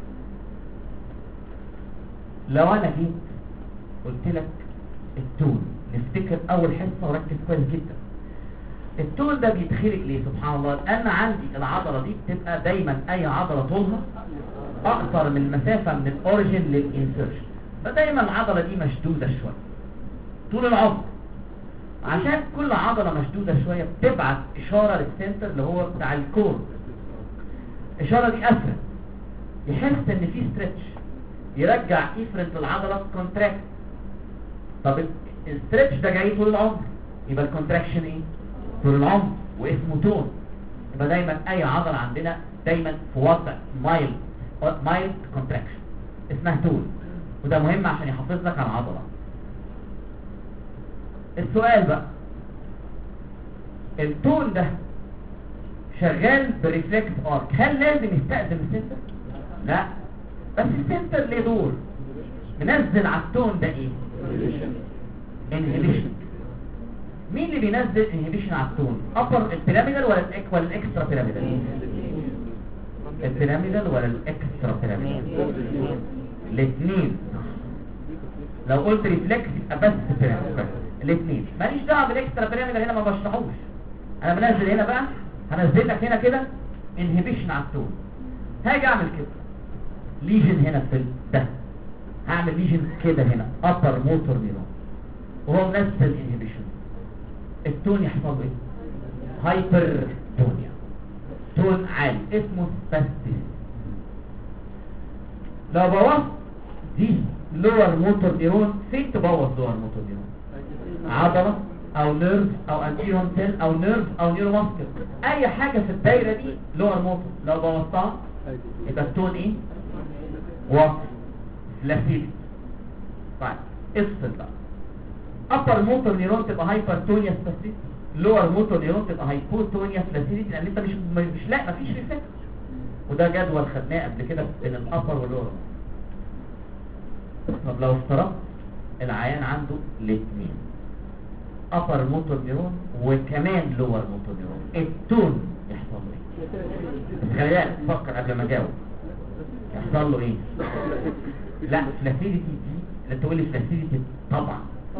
لو انا جيت قلت لك التون، نفتكر اول حصه وركز كويس جدا. التون ده بيتخلق ليه؟ سبحان الله. لان عندي العضله دي بتبقى دايما اي عضله طولها اقصر من المسافه من الاوريجين للانسيرشن، فدايما العضله دي مشدوده شويه طول العمر. عشان كل عضله مشدوده شويه بتبعت اشاره للسنتر اللي هو بتاع الكور. الاشاره دي افرد، يحس ان في ستريتش، يرجع افرد للعضله كونتراكت. طب الستريتش ده جاي طول العمر، يبقى الكونتراكشن ايه؟ طول العمر، واسمه تون. يبقى دايما اي عضله عندنا دايما في وضع مايلد مايلد كونتراكشن، اسمها تون. وده مهم عشان يحافظ لك على العضله. السؤال بقى، التون ده شغال بريفلكس ارك، هل لازم يستأذن السنتر؟ لا، بس السنتر ليه دور. منزل على التون ده ايه؟ انهبيشن. مين اللي بينزل انهبيشن على التون؟ ابر البيراميدال ولا الاك ولا الاكسترا بيراميدال؟ البيراميدال ولا الاكسترا بيراميدال؟ الاثنين. لو قلت ريفلكس يبقى بس بيراميدال، الاثنين. ماليش دعوه بالاكسترا بيراميدال، هنا ما بشرحوش. انا بنزل هنا بقى، هنزل لك هنا كده انهبيشن على التون. هاجي اعمل كده ليجن هنا في ده، هعمل ليجن كده هنا ابر موتور نيرون، وهو منزل انهبيشن. التون يحصل له ايه؟ هايبر تونيا، تون عالي اسمه سباستيس. لو بوظت دي لور موتور نيرون، فين تبوظ لور موتور نيرون؟ عضله او نيرف او انتيرون سيل او نيرف او نيورو ماسكل، اي حاجه في الدايره دي لور موتور. لو بوظتها يبقى التون ايه؟ وقف فلاسيدي. طيب افصل بقى. ابر موتور نيرون تبقى هايبرتونيا سباستيس، لور موتور نيرون تبقى هايبوتونيا فلاسيدي، لان انت مش مش لا مفيش ريفلكس. وده جدول خدناه قبل كده بين الابر واللور. طب لو افترضت العيان عنده الاثنين، ابر موتور نيرون وكمان لور موتور نيرون، التون يحصل له ايه؟ خلينا نفكر قبل ما اجاوب. يحصل له ايه؟ لا فلاسيديتي دي اللي تقول لي فلاسيديتي طبعا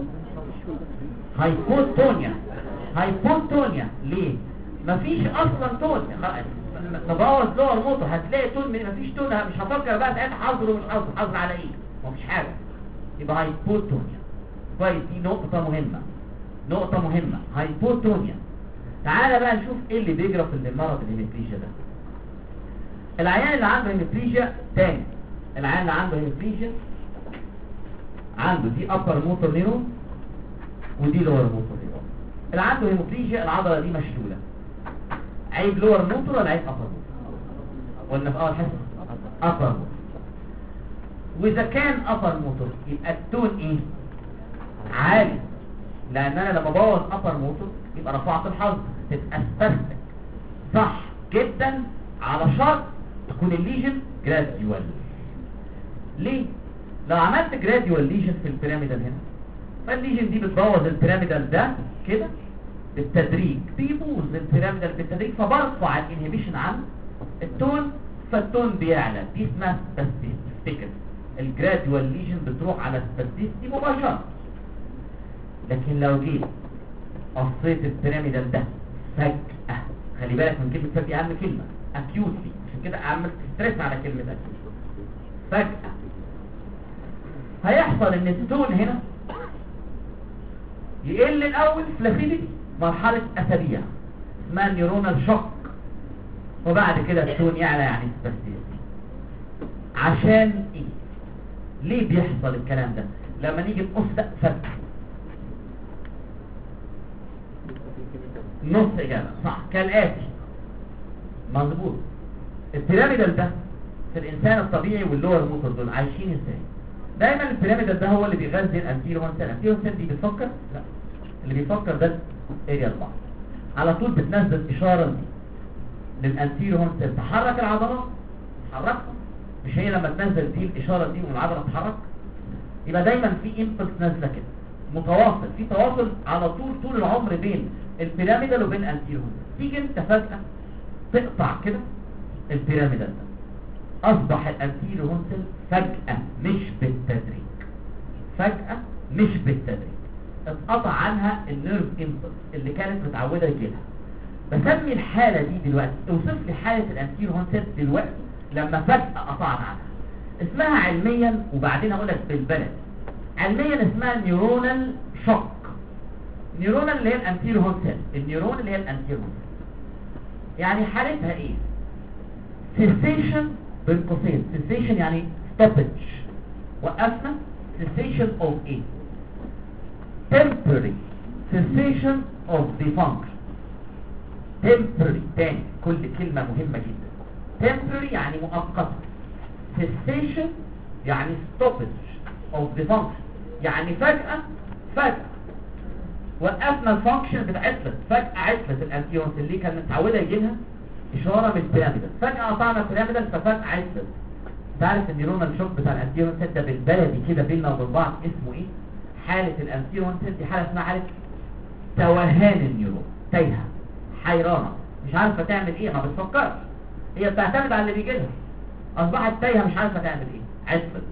هايبوتونيا. هايبوتونيا ليه؟ مفيش اصلا تون. تبوظ لور موتور هتلاقي تون، من مفيش تون، مش هفكر بقى ساعتها حظر ومش حظر. حظر على ايه؟ مفيش حاجه. يبقى هايبوتونيا. كويس، دي نقطة مهمة، نقطة مهمة، هايبوتونيا. تعالى بقى نشوف ايه اللي بيجرى في المرض الهيميبليجيا ده. العيان اللي عنده هيميبليجيا تاني، العيان اللي عنده هيميبليجيا عنده دي upper motor neuron ودي lower motor neuron. اللي عنده هيميبليجيا العضلة دي مشلولة. عيب lower motor ولا عيب upper motor؟ قلنا في اول حصة upper motor. واذا كان upper motor يبقى التون ايه؟ عالي، لان انا لما بوظ upper motor يبقى رفعت الحظ، تبقى سباستك. صح جدا، على شرط تكون الليجن جراديوال. ليه؟ لو عملت جراديوال ليجن في البيراميدال هنا، فالليجن دي بتبوظ البيراميدال ده كده بالتدريج، بيبوظ البيراميدال بالتدريج، فبرفع الانهبيشن عن التون، فالتون بيعلى. دي اسمها سباستيستي. افتكر الجراديوال ليجن بتروح على سباستيستي مباشرة. لكن لو جيت قصيت البيراميدال ده فجأة، خلي بالك من كلمة فجأة، أهم كلمة acutely، عشان كده عملت ستريس على كلمة acutely. فجأة هيحصل ان التون هنا يقل الاول فلاسيديتي مرحلة اسابيع اسمها نيورونال شوك، وبعد كده التون يعلى يعني سباستيستي. عشان ايه؟ ليه بيحصل الكلام ده؟ لما نيجي نقص ده فجأة نص اجابة صح كالاتي. مظبوط. البيراميدال ده في الانسان الطبيعي واللور موتور دول عايشين ازاي؟ دايما البيراميدال ده هو اللي بيغذي الانتيرو هون سيل. الانتيرو هون سيل دي بتفكر؟ لا، اللي بيفكر ده اريا أربعة. على طول بتنزل اشاره دي للانتيرو هون سيل تحرك العضله، تحركها. مش هي لما تنزل دي الاشاره دي والعضله تتحرك؟ يبقى دايما في امبلس نازله كده متواصل، في تواصل على طول طول العمر بين البيراميدال وبين الانتيرو هون سيل. تيجي انت فجاه تقطع كده البيراميدال ده، اصبح الانتيرو هون سيل فجأة مش بالتدريج، فجأة مش بالتدريج اتقطع عنها النيرف امبلس اللي كانت متعودة يجيلها. بسمي الحالة دي دلوقتي، اوصف لي حالة الانتيرو هون سيل دلوقتي لما فجأة قطعت عنها. اسمها علميا، وبعدين هقول لك بالبلد، علميا اسمها نيورونال شوك. نيورونال اللي هي الانتيرو هون سيل، النيورون اللي هي الانتيرو هون سيل. يعني حالتها ايه؟ cessation بين قوسين، cessation يعني stoppage، وقفنا. cessation of ايه؟ temporary cessation of the function. temporary تاني، كل كلمة مهمة جدا. temporary يعني مؤقتة، cessation يعني stoppage of the function، يعني فجأة فجأة وقفنا الفانكشن بتاعتنا، فجأة عطلت الانتيون اللي كان متعودة يجيلها اشارة من البيراميدال، فجأة قطعنا البيراميدال ففجأة عطلت. تعرف النيورونال شوك بتاع الانتيون سيل ده بالبلدي كده بيننا وبين بعض اسمه ايه؟ حالة الانتيون سيل دي حالة اسمها حالة توهان النيورون، تايهة حيرانة مش عارفة تعمل ايه، ما بتفكرش، هي بتعتمد على اللي بيجي لها، اصبحت تايهة مش عارفة تعمل ايه، عطلت.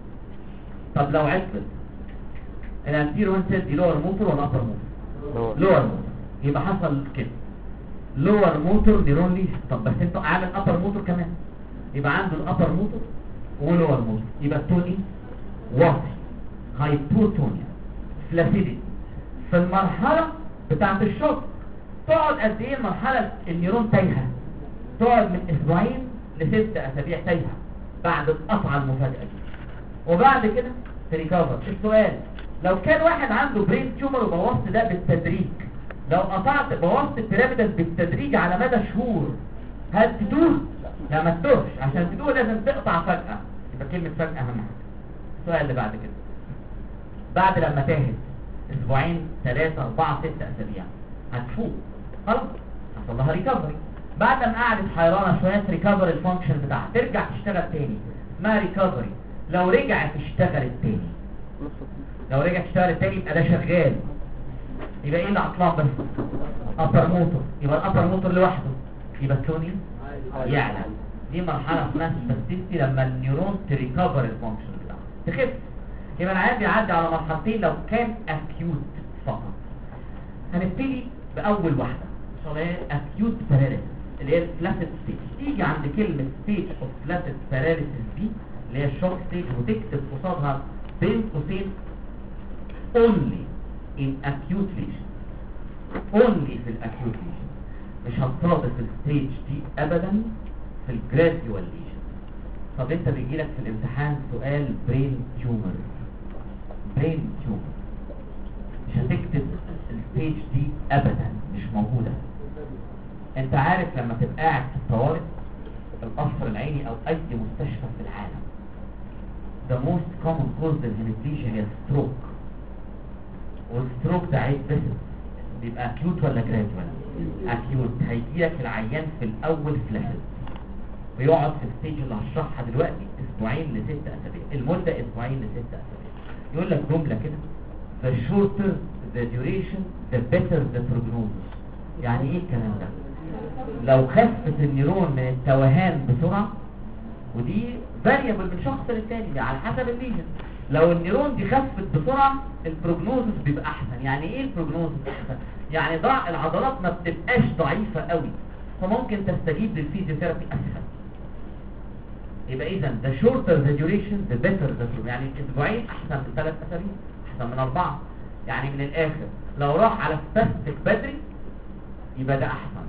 طب لو عطلت الانتيرون سيل دي لور موتور ولا ابر موتور؟ لور موتور، يبقى حصل كده لور موتور نيرون ليش. طب بس انت عامل ابر موتور كمان، يبقى عنده الابر موتور ولور موتور، يبقى التون ايه؟ واطي، هايبوتونيا، فلاسيديتي. في المرحله بتاعه الشوك تقعد قد ايه المرحله النيرون تايهه؟ تقعد من اسبوعين لست اسابيع تايهه بعد القطعه المفاجئه دي، وبعد كده تريكفر. السؤال، لو كان واحد عنده برين تيومر وبوظت ده بالتدريج، لو قطعت بوظت البيراميدال بالتدريج على مدى شهور، هل تدوه؟ لا ما تدوهش، عشان تدوه لازم تقطع فجأة، يبقى كلمة فجأة أهم حاجة. السؤال اللي بعد كده، بعد لما تاهت اسبوعين ثلاثة أربعة ستة أسابيع هتفوق خلاص، حصل لها ريكفري. بعد ما قعدت حيرانة شوية ريكفر الفانكشن بتاعها، ترجع تشتغل تاني، اسمها ريكفري. لو رجعت اشتغلت تاني، لو رجعت اشتغلت تاني يبقى ده شغال، يبقى ايه اللي عطلان بس؟ ابر موتور، يبقى الابر موتور لوحده، يبقى التوني يعلى. دي مرحله اسمها سباستيستي، لما النيورون تريكفر الفانكشن بتاعها تخف. يبقى العيان بيعدي على مرحلتين لو كان اكيوت فقط. هنبتدي باول واحده اللي هي اكيوت باراليسيس، اللي هي الفلاسيد ستيج. تيجي عند كلمه ستيج اوف فلاسيد باراليسيس دي اللي هي الشوك ستيج، وتكتب قصادها بين قوسين only in acute lesion only في الاكيوت lesion مش هتصادف الستيج دي ابدا في الجراديوال ليجن. طب انت بيجيلك في الامتحان سؤال برين تيومر برين تيومر مش هتكتب الستيج دي ابدا، مش موجوده. انت عارف لما تبقى قاعد في الطوارئ القصر العيني او اي مستشفى في العالم the most common cause للهيماتيجيا هي ستروك، والستروك ده عيب بس بيبقى اكيوت ولا جراديوال؟ اكيوت. هيجيلك العيان في الاول فلاشد ويقعد في الستيج اللي هشرحها دلوقتي اسبوعين لست اسابيع، المده اسبوعين لست اسابيع. يقول لك جمله كده the shorter the duration the better the prognosis. يعني ايه الكلام ده؟ لو خفت النيرون من التوهان بسرعه، ودي فاريبل من شخص للتاني على حسب الليجن، لو النيرون دي خفت بسرعه البروجنوزس بيبقى احسن. يعني ايه البروجنوزس احسن؟ يعني ضع العضلات ما بتبقاش ضعيفه قوي فممكن تستجيب للفيزيوثيرابي اسهل. يبقى اذا the shorter the duration the better the prognosis. يعني اسبوعين احسن من ثلاث اسابيع، احسن من اربعه. يعني من الاخر لو راح على سباستيك بدري يبقى ده احسن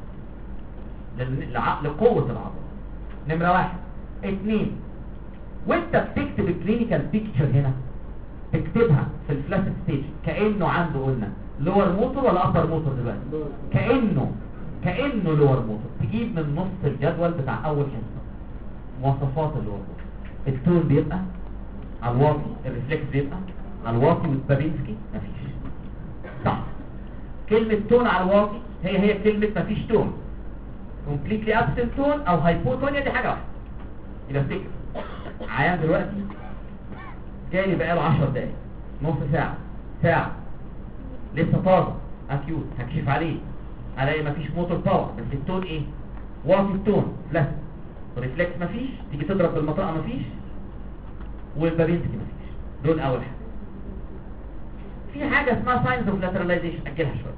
لقوه العضله. نمره واحد. اثنين، وانت بتكتب الكلينيكال بيكتشر هنا تكتبها في الفلاشد ستيج كانه عنده قلنا لور موتور ولا ابر موتور دلوقتي؟ كانه كانه لور موتور. تجيب من نص الجدول بتاع اول حصه مواصفات اللور موتور. التون بيبقى على الواطي، الريفلكس بيبقى على الواطي، والبابينسكي مفيش. صح. كلمه تون على الواطي هي هي كلمه مفيش تون. كومبليتلي ابسنت تون او هايبوتونيا دي حاجه واحده. يبقى افتكر عيان دلوقتي جاي بقاله عشر دقايق، نص ساعه، ساعه، لسه طازه اكيوت، هكشف عليه الاقي مفيش موتور باور، بس التون ايه؟ واطي التون، لا ريفلكس مفيش، تيجي تضرب بالمطرقه مفيش، والبابينسكي مفيش. دول اول حاجه. في حاجه اسمها ساينز اوف لاتراليزيشن، اجلها شويه.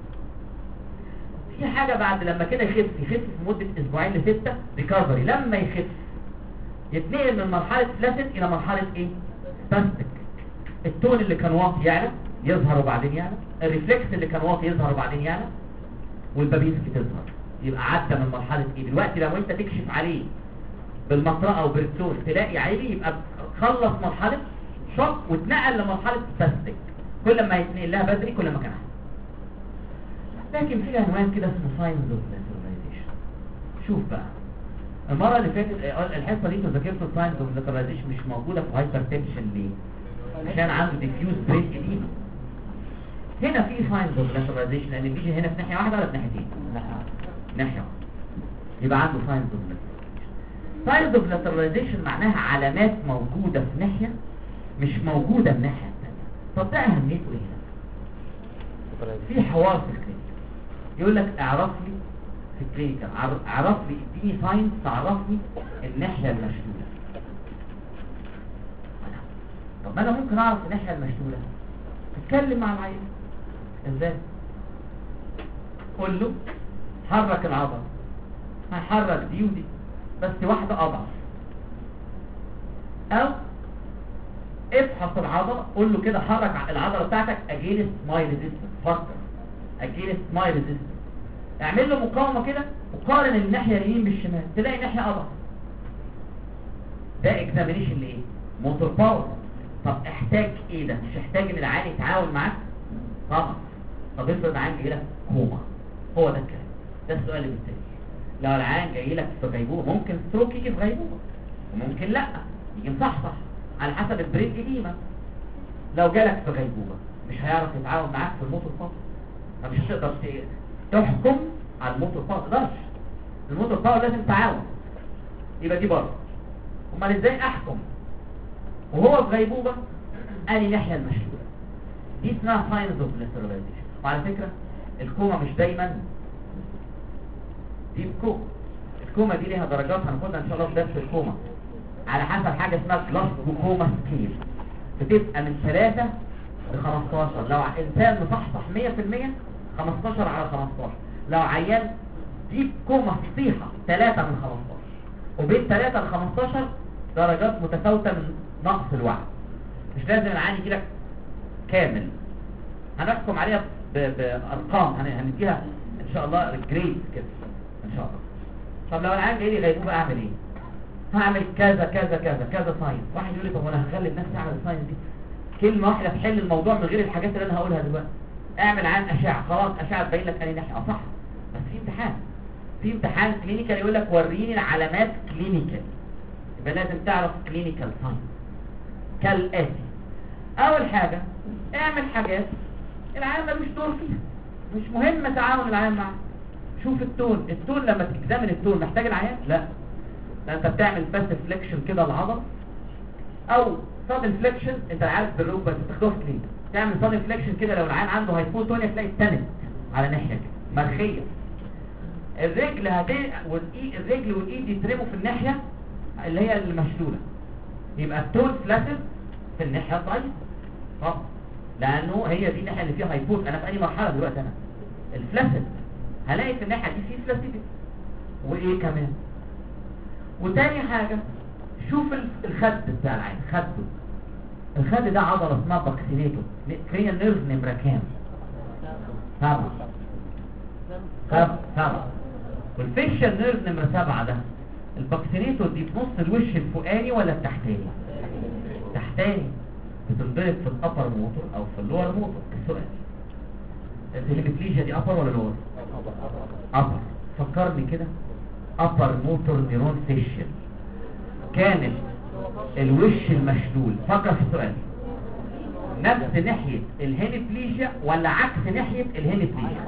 في حاجه بعد لما كده يخف يخف في مده اسبوعين لسته ريكفري. لما يخف يتنقل من مرحله فلاسد الى مرحله ايه؟ سباستيك. التون اللي كان واطي يعلى يظهر وبعدين يعلى، الريفلكس اللي كان واطي يظهر وبعدين يعلى، والبابينسكي تظهر. يبقى عدى من مرحله ايه؟ دلوقتي لو انت تكشف عليه بالمطرقه وبالتون تلاقي عيبي، يبقى خلص مرحله شوك واتنقل لمرحله سباستيك. كل ما يتنقل لها بدري كل ما كان احسن. لكن في عنوان كده اسمه ساينز اوف لاتراليزيشن. شوف بقى المره اللي فاتت الحصه دي انتوا ذاكرتوا ساينز اوف لاتراليزيشن مش موجوده في هايبر تنشن ليه؟ عشان عنده ديفيوز برين اديما. هنا في ساينز اوف لاتراليزيشن لان بيجي هنا في ناحيه واحده ولا في ناحيتين؟ ناحيه واحده. يبقى عنده ساينز اوف لاتراليزيشن. ساينز اوف لاتراليزيشن معناها علامات موجوده في ناحيه مش موجوده الناحيه الثانيه. طب ده اهميته ايه هنا؟ في حوار في الكلينيك يقول لك اعرف لي في الكلينيكال، اعرف لي اديني ساينس تعرفني الناحيه المشلوله. طب ما انا ممكن اعرف الناحيه المشلوله، اتكلم مع العيان ازاي؟ قول له حرك العضله، هحرك دي ودي بس واحده اضعف، او افحص العضله قول له كده حرك العضله بتاعتك اجينست ماي ريزيستنس. فكر اجينست ماي ريزيستنس، اعمل له مقاومه كده وقارن الناحيه اليمين بالشمال تلاقي ناحيه اضعف. ده اكزامينيشن لايه؟ موتور باور. طب احتاج ايه ده؟ مش احتاج ان العيان يتعاون معاك؟ طبعا. طب افرض العيان جاي لك كوما، هو ده الكلام، ده السؤال اللي بالتالي. لو العيان جاي لك في غيبوبه ممكن ستروك يجي في غيبوبه وممكن لا يجي مصحصح على حسب البرين اديما. لو جالك في غيبوبه مش هيعرف يتعاون معاك في الموتور باور، فمش هتقدر تحكم على الموتور باور. ما تقدرش، الموتور باور لازم تعاون. يبقى دي بره. امال ازاي احكم وهو في غيبوبه اني ناحيه المشلوله؟ دي اسمها ساينز اوف لاتراليزيشن. وعلى فكره الكوما مش دايما دي كوما، الكوما دي ليها درجات هناخدها ان شاء الله في درس الكوما على حسب حاجه اسمها جلاسكو كوما سكيل، بتبقى من ثلاثة ل خمستاشر. لو انسان مصحصح مية في المية خمستاشر على خمستاشر. لو عيان دي كوما فصيحه ثلاثة من خمستاشر. وبين ثلاثة ل خمستاشر درجات متفاوته من نقص الوعي. مش لازم العين يجي لك كامل، هنحكم عليها بارقام، هنديها ان شاء الله جريد كده ان شاء الله. طب لو العين جاي لي غيبوبه اعمل ايه؟ هعمل كذا كذا كذا كذا ساينس. واحد يقول لي طب وانا هخلي نفسي اعمل الساينس دي كلمه واحده تحل الموضوع من غير الحاجات اللي انا هقولها دلوقتي. اعمل عين اشعه، خلاص اشعه تبين لك انهي ناحيه. اه صح، بس في امتحان في امتحان كلينيكال يقول لك وريني العلامات كلينيكال، يبقى لازم تعرف كلينيكال ساينس كالاتي. اول حاجه اعمل حاجات العيان ملوش دور فيها، مش مهم تعاون العيان معاه. شوف التون، التون لما تكزامن التون محتاج العيان؟ لا، ده انت بتعمل بس فليكشن كده العضله او صاد فليكشن، انت عارف بالركبه بتاخدوها في كلين، تعمل صاد فليكشن كده لو العيان عنده هايبوتونيا تلاقي التنت على ناحيه كده مرخيه. الرجل هتي والاي الرجل والايد يترموا في الناحيه اللي هي المشلوله، يبقى التون فلاتد في الناحيه الضعيفه طبعا، لانه هي دي الناحيه اللي فيها هايبوت. انا في اي مرحله دلوقتي؟ انا الفلاتد هلاقي في الناحيه دي في فلاتيدي. وايه كمان؟ وتاني حاجه شوف الخد بتاع العين، خده الخد ده عضله اسمها باكسينيتو، كرينيال نيرف نمره كام؟ سبعه سبعه سبعه والفيشال نيرف نمره سبعه. ده الباكسينيتو دي في نص الوش الفوقاني ولا التحتاني؟ تحتاني، بتنضرب في الابر موتور او في اللور موتور. السؤال الهيميبليجيا دي ابر ولا لور؟ ابر. فكرني كده، ابر موتور نيرون فيشل كانت الوش المشلول. فكر في السؤال، نفس ناحية الهيميبليجيا ولا عكس ناحية الهيميبليجيا؟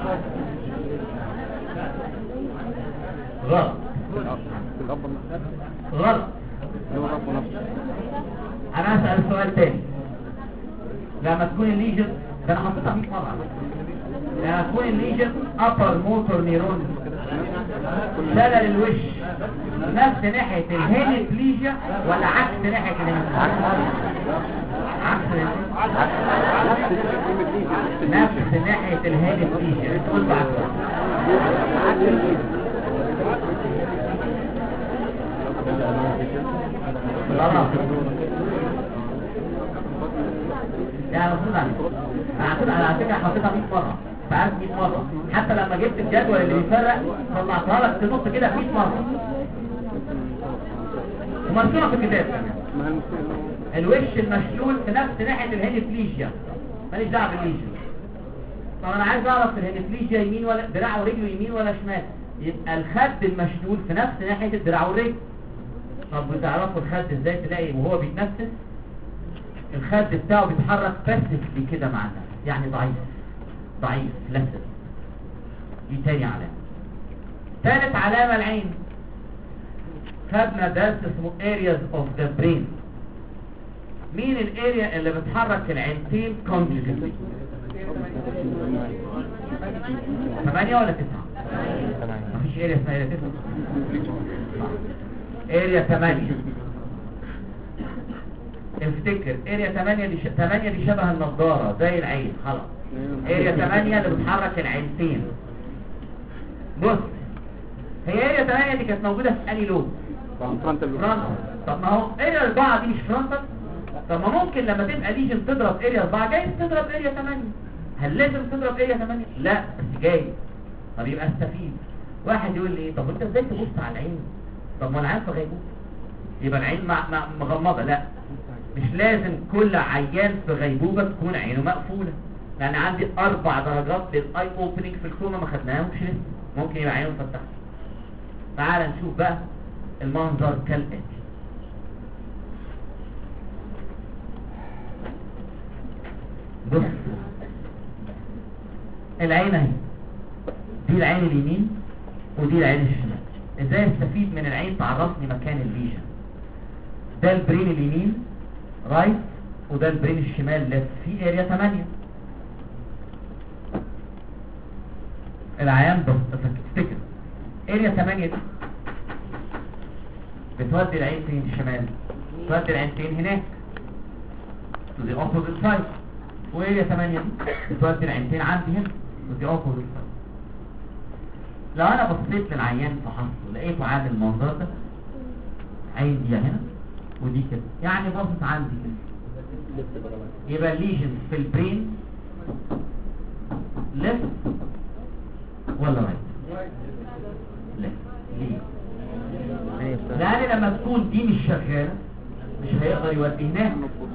غلط غلط. انا هسأل السؤال تاني. لما تكون الليجن، ده انا حطيتها مية مرة، لما تكون الليجن ابر موتور نيرون شلل الوش نفس ناحية الهيميبليجيا ولا عكس ناحية الهيميبليجيا؟ عكس نفس ناحية الهيميبليجيا. تقول بعد خلاص يعني المفروض عليك. انا على فكره حطيتها مية مره، فعارف مية مره، حتى لما جبت الجدول اللي بيفرق طلعتها لك تنص كده مية مره ومرسومه في الكتاب كمان. الوش المشلول في نفس ناحيه الهيميبليجيا، ماليش دعوه بالليجن. طب انا عايز اعرف الهيميبليجيا يمين ولا دراعه ورجله يمين ولا شمال؟ يبقى الخد المشلول في نفس ناحيه الدراع والرجل. طب بتعرفوا الخد ازاي؟ تلاقي وهو بيتنفس الخد بتاعه بيتحرك باسفلي كده مع النفس، يعني ضعيف ضعيف لسه. دي تاني علامة. ثالث علامة العين. خدنا درس اسمه areas of the brain. مين الاريا اللي بتحرك العينتين conjugately؟ ثمانية ولا تسعة؟ مفيش اريا اسمها اريا تسعة. اريا ثمانية. افتكر اريا ثمانية دي ش... ثمانية دي شبه النضارة زي العين. خلاص اريا ثمانية اللي بتحرك العينتين. بص، هي اريا ثمانية دي كانت موجودة في انهي لوب؟ فرونتال. طب ما هو اريا أربعة دي مش فرونتال؟ طب ما ممكن لما تبقى ليجن تضرب اريا أربعة جايز تضرب اريا ثمانية. هل لازم تضرب اريا ثمانية؟ لا، بس جاي. طب يبقى استفيد. واحد يقول لي ايه، طب انت ازاي تبص على العين؟ طب ما العين في غيبوبة يبقى العين مغمضة. لا، مش لازم كل عيان في غيبوبة تكون عينه مقفولة، لان عندي اربع درجات للاي اوبننج في الكوما ما خدناهمش لسه، ممكن يبقى عينه مفتحة. تعال نشوف بقى المنظر كالاتي. بص، العين اهي، دي العين اليمين ودي العين الشمال. ازاي استفيد من العين تعرفني مكان الليجن؟ ده البرين اليمين رايت وده البرين الشمال ليفت في اريا ثمانية. العيان بص افتكر اريا ثمانية دي بتودي العين فين؟ الشمال. بتودي العين فين؟ هناك to the opposite side. واريا ثمانية دي بتودي العينتين عندي هنا to the opposite side. لو انا بصيت للعيان فحصته لقيته عامل المنظر ده، عين دي هنا ودي كده، يعني باصص عندي كده، يبقى الليجن في البرين ليفت ولا رايت؟ ليفت. ليه؟ لان لما تكون دي مش شغاله مش هيقدر يودي هناك،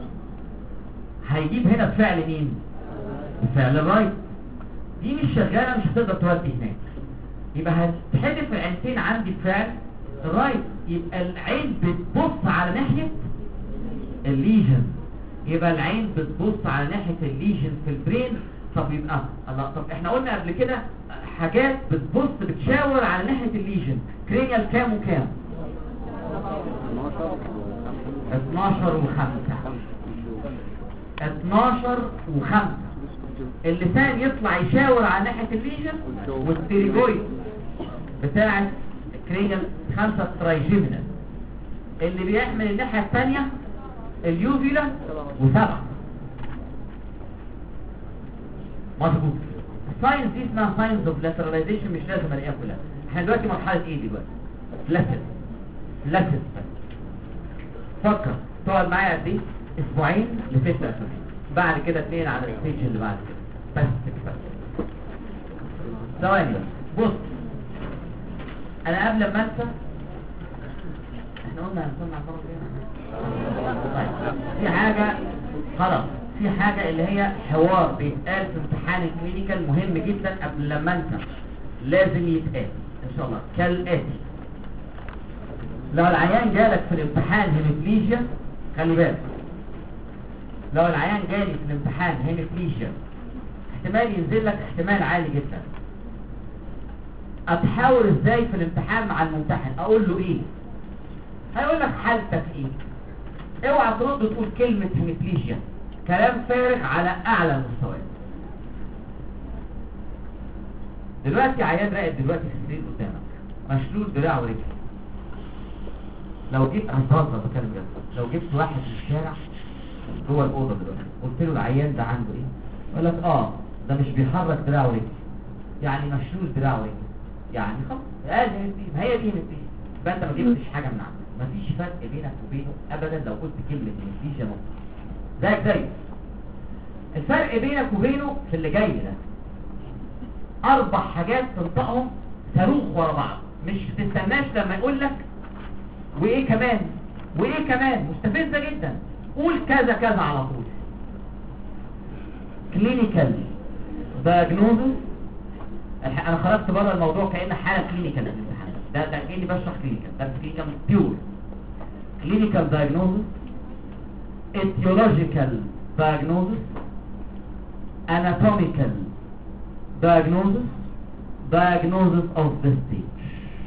هيجيب هنا بفعل مين؟ بفعل الرايت. دي مش شغاله مش هتقدر تودي هناك، يبقى هتحدف العينتين عندي بفعل الرايت. يبقى العين بتبص على ناحيه الليجن، يبقى العين بتبص على ناحيه الليجن في البرين. طب يبقى الله، طب احنا قلنا قبل كده حاجات بتبص بتشاور على ناحيه الليجن. كرينيال كام وكام؟ اتناشر وخمسة. اتناشر وخمسة. اللسان يطلع يشاور على ناحيه الليجن، والتريجويد بتاعت كرينيال خمسة ترايجيمينال اللي بيحمل الناحيه الثانيه اليوفيلا وسبعة. مظبوط. الساينس دي اسمها ساينس اوف لاتراليزيشن، مش لازم الاقيها كلها. احنا دلوقتي مرحله ايه دلوقتي؟ لاتر لاتر. فكر تقعد معايا قد ايه؟ اسبوعين لست اسابيع، بعد كده اثنين على الستيج اللي بعد كده. بس كده ثواني بس. بص انا قبل ما انسى، احنا قلنا هنسمع طرف ايه؟ طيب في حاجه خلاص، في حاجه اللي هي حوار بيتقال في امتحان الكلينيكال مهم جدا قبل لما انسى، لازم يتقال ان شاء الله كالاتي. لو العيان جالك في الامتحان هيميبليجيا، خلي بالك، لو العيان جالي في الامتحان هيميبليجيا احتمال ينزل لك احتمال عالي جدا. اتحاور ازاي في الامتحان مع الممتحن؟ اقول له ايه؟ هيقول لك حالتك ايه؟ اوعى ترد تقول كلمه هيميبليجيا، كلام فارغ على اعلى المستويات. دلوقتي عيان راقد دلوقتي في السرير قدامك مشلول دراعه ورجله. لو جبت انا بهزر بتكلم جد، لو جبت واحد في الشارع جوه الاوضه دلوقتي قلت له العيان ده عنده ايه؟ يقول لك اه ده مش بيحرك دراعه ورجله، يعني مشلول دراعه ورجله، يعني خلاص ادي هي هي دي هيميبليجيا. يبقى انت ما جبتش حاجه من عندك، مفيش فرق بينك وبينه ابدا لو قلت كلمه هيميبليجيا نقطه. زيك زي الفرق بينك وبينه في اللي جاي ده اربع حاجات تنطقهم صاروخ ورا بعض، مش تستناش لما يقول لك وايه كمان وايه كمان، مستفزه جدا. قول كذا كذا على طول. كلينيكال دايجنوزس، انا خرجت بره الموضوع كأن حاله كلينيكال الامتحان ده ده كأني بشرح كلينيكال، ده كلينيكال بيور. كلينيكال دايجنوزس، etiological diagnosis, anatomical diagnosis, diagnosis of the stage.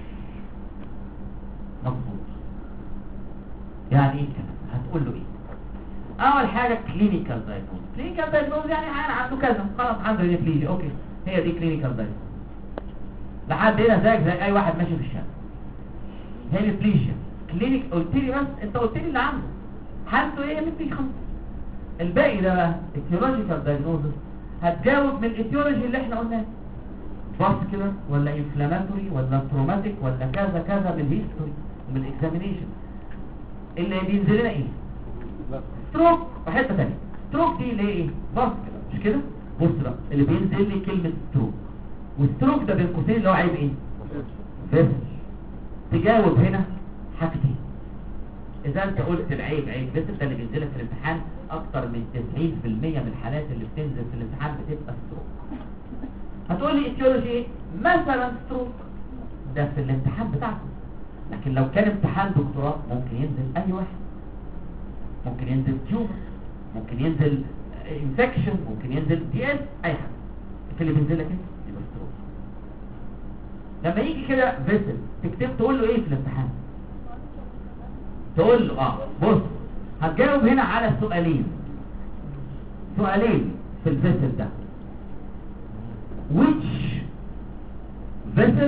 مظبوط. يعني ايه الكلام؟ هتقول له ايه؟ اول حاجه clinical diagnosis. clinical diagnosis يعني عيان عنده كذا، خلاص عنده هيميبليجيا، اوكي هي دي clinical diagnosis. لحد هنا زيك زي اي واحد ماشي في الشارع. هيميبليجيا كلينيك، قلت لي بس انت قلت لي اللي عنده حالته ايه مدي خمسة. الباقي ده بقى etiological diagnosis، هتجاوب من الاتيولوجي اللي احنا قلناه، فاسكولار ولا انفلاماتوري ولا تروماتيك ولا كذا كذا، من الهيستوري ومن الاكزامينيشن. اللي بينزل لنا ايه؟ ستروك. وحته ثانيه ستروك دي اللي هي ايه؟ فاسكولار، مش كده؟ بص بقى اللي بينزل لي كلمه ستروك، والستروك ده بين قوسين اللي هو عيب ايه؟ فيسج. تجاوب هنا حاجتين. اذا انت قلت العيب عيب بس ده اللي بينزلك في الامتحان، اكتر من تسعين في المية من الحالات اللي بتنزل في الامتحان بتبقى ستروك. هتقول لي اتيولوجي ايه؟ مثلا ستروك ده في الامتحان بتاعكم، لكن لو كان امتحان دكتوراه ممكن ينزل اي واحد، ممكن ينزل تيومر، ممكن ينزل انفكشن، ممكن ينزل دي اس، اي حاجه. اللي بينزل لك انت يبقى ستروك. لما يجي كده فيسل تكتب تقول له ايه في الامتحان؟ تقول له اه بص هتجاوب هنا على سؤالين سؤالين في الفيسل ده. which vessel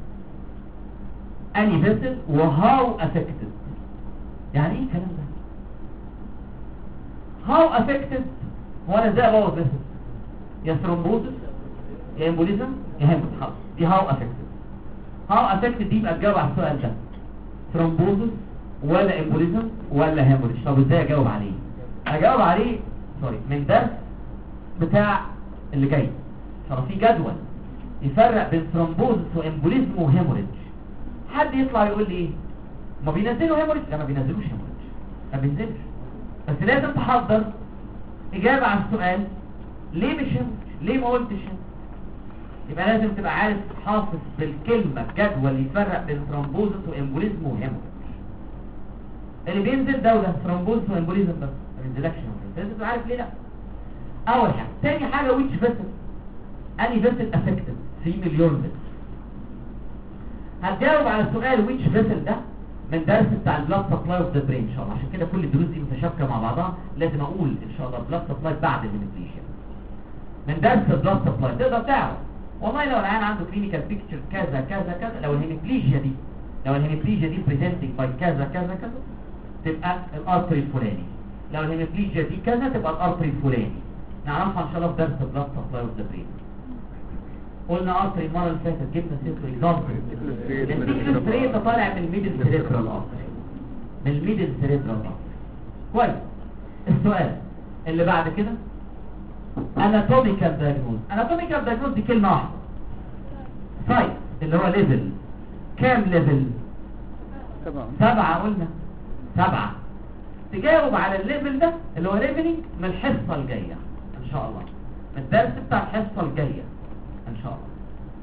any vessel و how affected. يعني ايه الكلام ده؟ how affected هو انا ازاي ابوظ vessel؟ يا ثرومبوزس يا امبوليزم يا هيموت. خلاص دي how affected. how affected دي يبقى تجاوب على السؤال ده، ثرومبوزس ولا امبوليزم ولا هيموريج. طب ازاي اجاوب عليه؟ هجاوب عليه سوري من درس بتاع اللي جاي. ترى في جدول يفرق بين ثرومبوزس وامبوليزم وهيموريدج. حد يطلع يقول لي ايه؟ ما بينزلوا هيموريدج؟ لا ما بينزلوش هيموريدج، ما بينزلش. بس لازم تحضر اجابه على السؤال ليه مش هيموريدج؟ ليه ما قلتش هيموريدج؟ يبقى لازم تبقى عارف حافظ بالكلمه جدول يفرق بين ثرومبوزس وامبوليزم وهيموريدج. اللي بينزل ده وده ثرومبوزس وامبوليزم بس، ما بينزلكش هيموريدج. لازم تبقى عارف ليه لا. اول حاجه. تاني حاجه ويتش فيسل اني فيسل افكتد في مليون فيسل. هتجاوب على السؤال ويتش فيسل ده من درس بتاع البلاد سبلاي اوف ذا برين ان شاء الله. عشان كده كل الدروس دي متشابكه مع بعضها، لازم اقول ان شاء الله البلاد سبلاي بعد الهيميبليجيا. من درس البلاد سبلاي تقدر تعرف والله لو العيان عنده كلينيكال بيكتشر كذا كذا كذا، لو الهيميبليجيا دي لو الهيميبليجيا دي بريزنتنج باي كذا كذا كذا تبقى الارتري الفلاني، لو الهيميبليجيا دي كذا تبقى الارتري الفلاني. نعرفها ان شاء الله في درس البلاد سبلاي اوف ذا برين. قلنا ارتري المره اللي فاتت جبنا سيرته اكزامبل. السيكلس ريت طالع من الميدل سيريبرال ارتري، من الميدل سيريبرال ارتري. كويس. السؤال اللي بعد كده اناتوميكال دايجنوز. اناتوميكال دايجنوز دي كلمه واحده. سايت اللي هو ليفل. كام ليفل؟ سبعة. سبعة قلنا. سبعة. تجاوب على الليفل ده اللي هو ليفلنج من الحصه الجايه ان شاء الله، من الدرس بتاع الحصه الجايه ان شاء الله.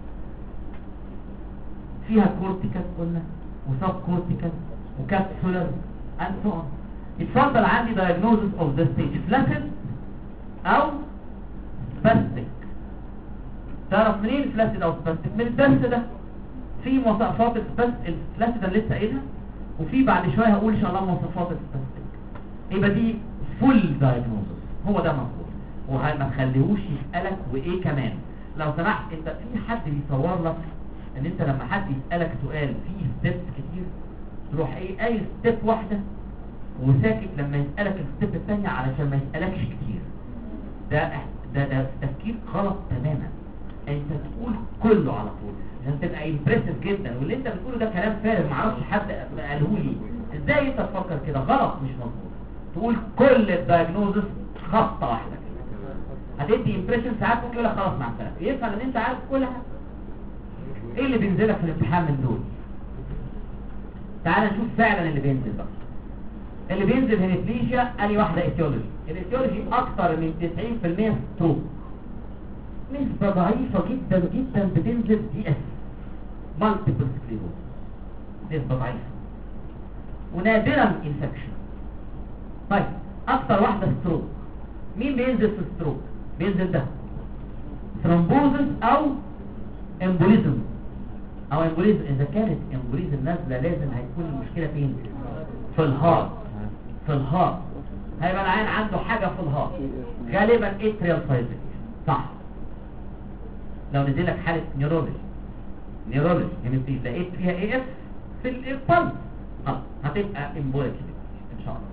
فيها كورتيكال قلنا وسب كورتيكال وكابسولر اند سو اون. يتفضل عندي diagnosis of the stage flaccid او spastic. تعرف منين flaccid او spastic؟ من الدرس ده في مواصفات الفلاسيد اللي لسه قايلها، وفي بعد شويه هقول ان شاء الله مواصفات السباستيك. يبقى دي فول diagnosis، هو ده مظبوط. وما تخليهوش يسالك وايه كمان. لو سمحت انت في حد بيصور لك ان انت لما حد يسالك سؤال فيه ستيبس كتير تروح ايه اي ستيب واحده وساكت لما يسالك الستيب الثانيه علشان ما يسالكش كتير. ده ده ده تفكير غلط تماما. انت تقول كله على طول عشان تبقى امبرسيف جدا، واللي انت بتقوله ده كلام فارغ معرفش حد قاله لي. ازاي انت تفكر كده؟ غلط مش مظبوط. تقول كل الدايجنوزس خطه واحده هتدي امبريشن. ساعات ممكن يقول لك خلاص مع السلامه، يفهم ان انت عارف كل حاجه. ايه اللي بينزلك في الامتحان من دول؟ تعال نشوف فعلا اللي بينزل بقى. اللي بينزل هيميبليجيا اني واحده ايتيولوجي. الايتيولوجي اكتر من تسعين في المية ستروك. نسبه ضعيفه جدا جدا بتنزل دي اس مالتيبل سكليروز، نسبه ضعيفه ونادرا انفكشن. طيب اكتر واحده ستروك. مين بينزل في ستروك؟ بينزل ده ثرومبوزس او امبوليزم او امبوليزم. اذا كانت امبوليزم نازله لازم هيكون المشكله فين؟ في الهارت. في الهارت هيبقى العيان عنده حاجه في الهارت، غالبا اتريال فايبريشن صح. لو نزل لك حاله نيورولوجي نيورولوجي يعني لقيت فيها اي اف في البلس اه هتبقى امبوليك ان شاء الله.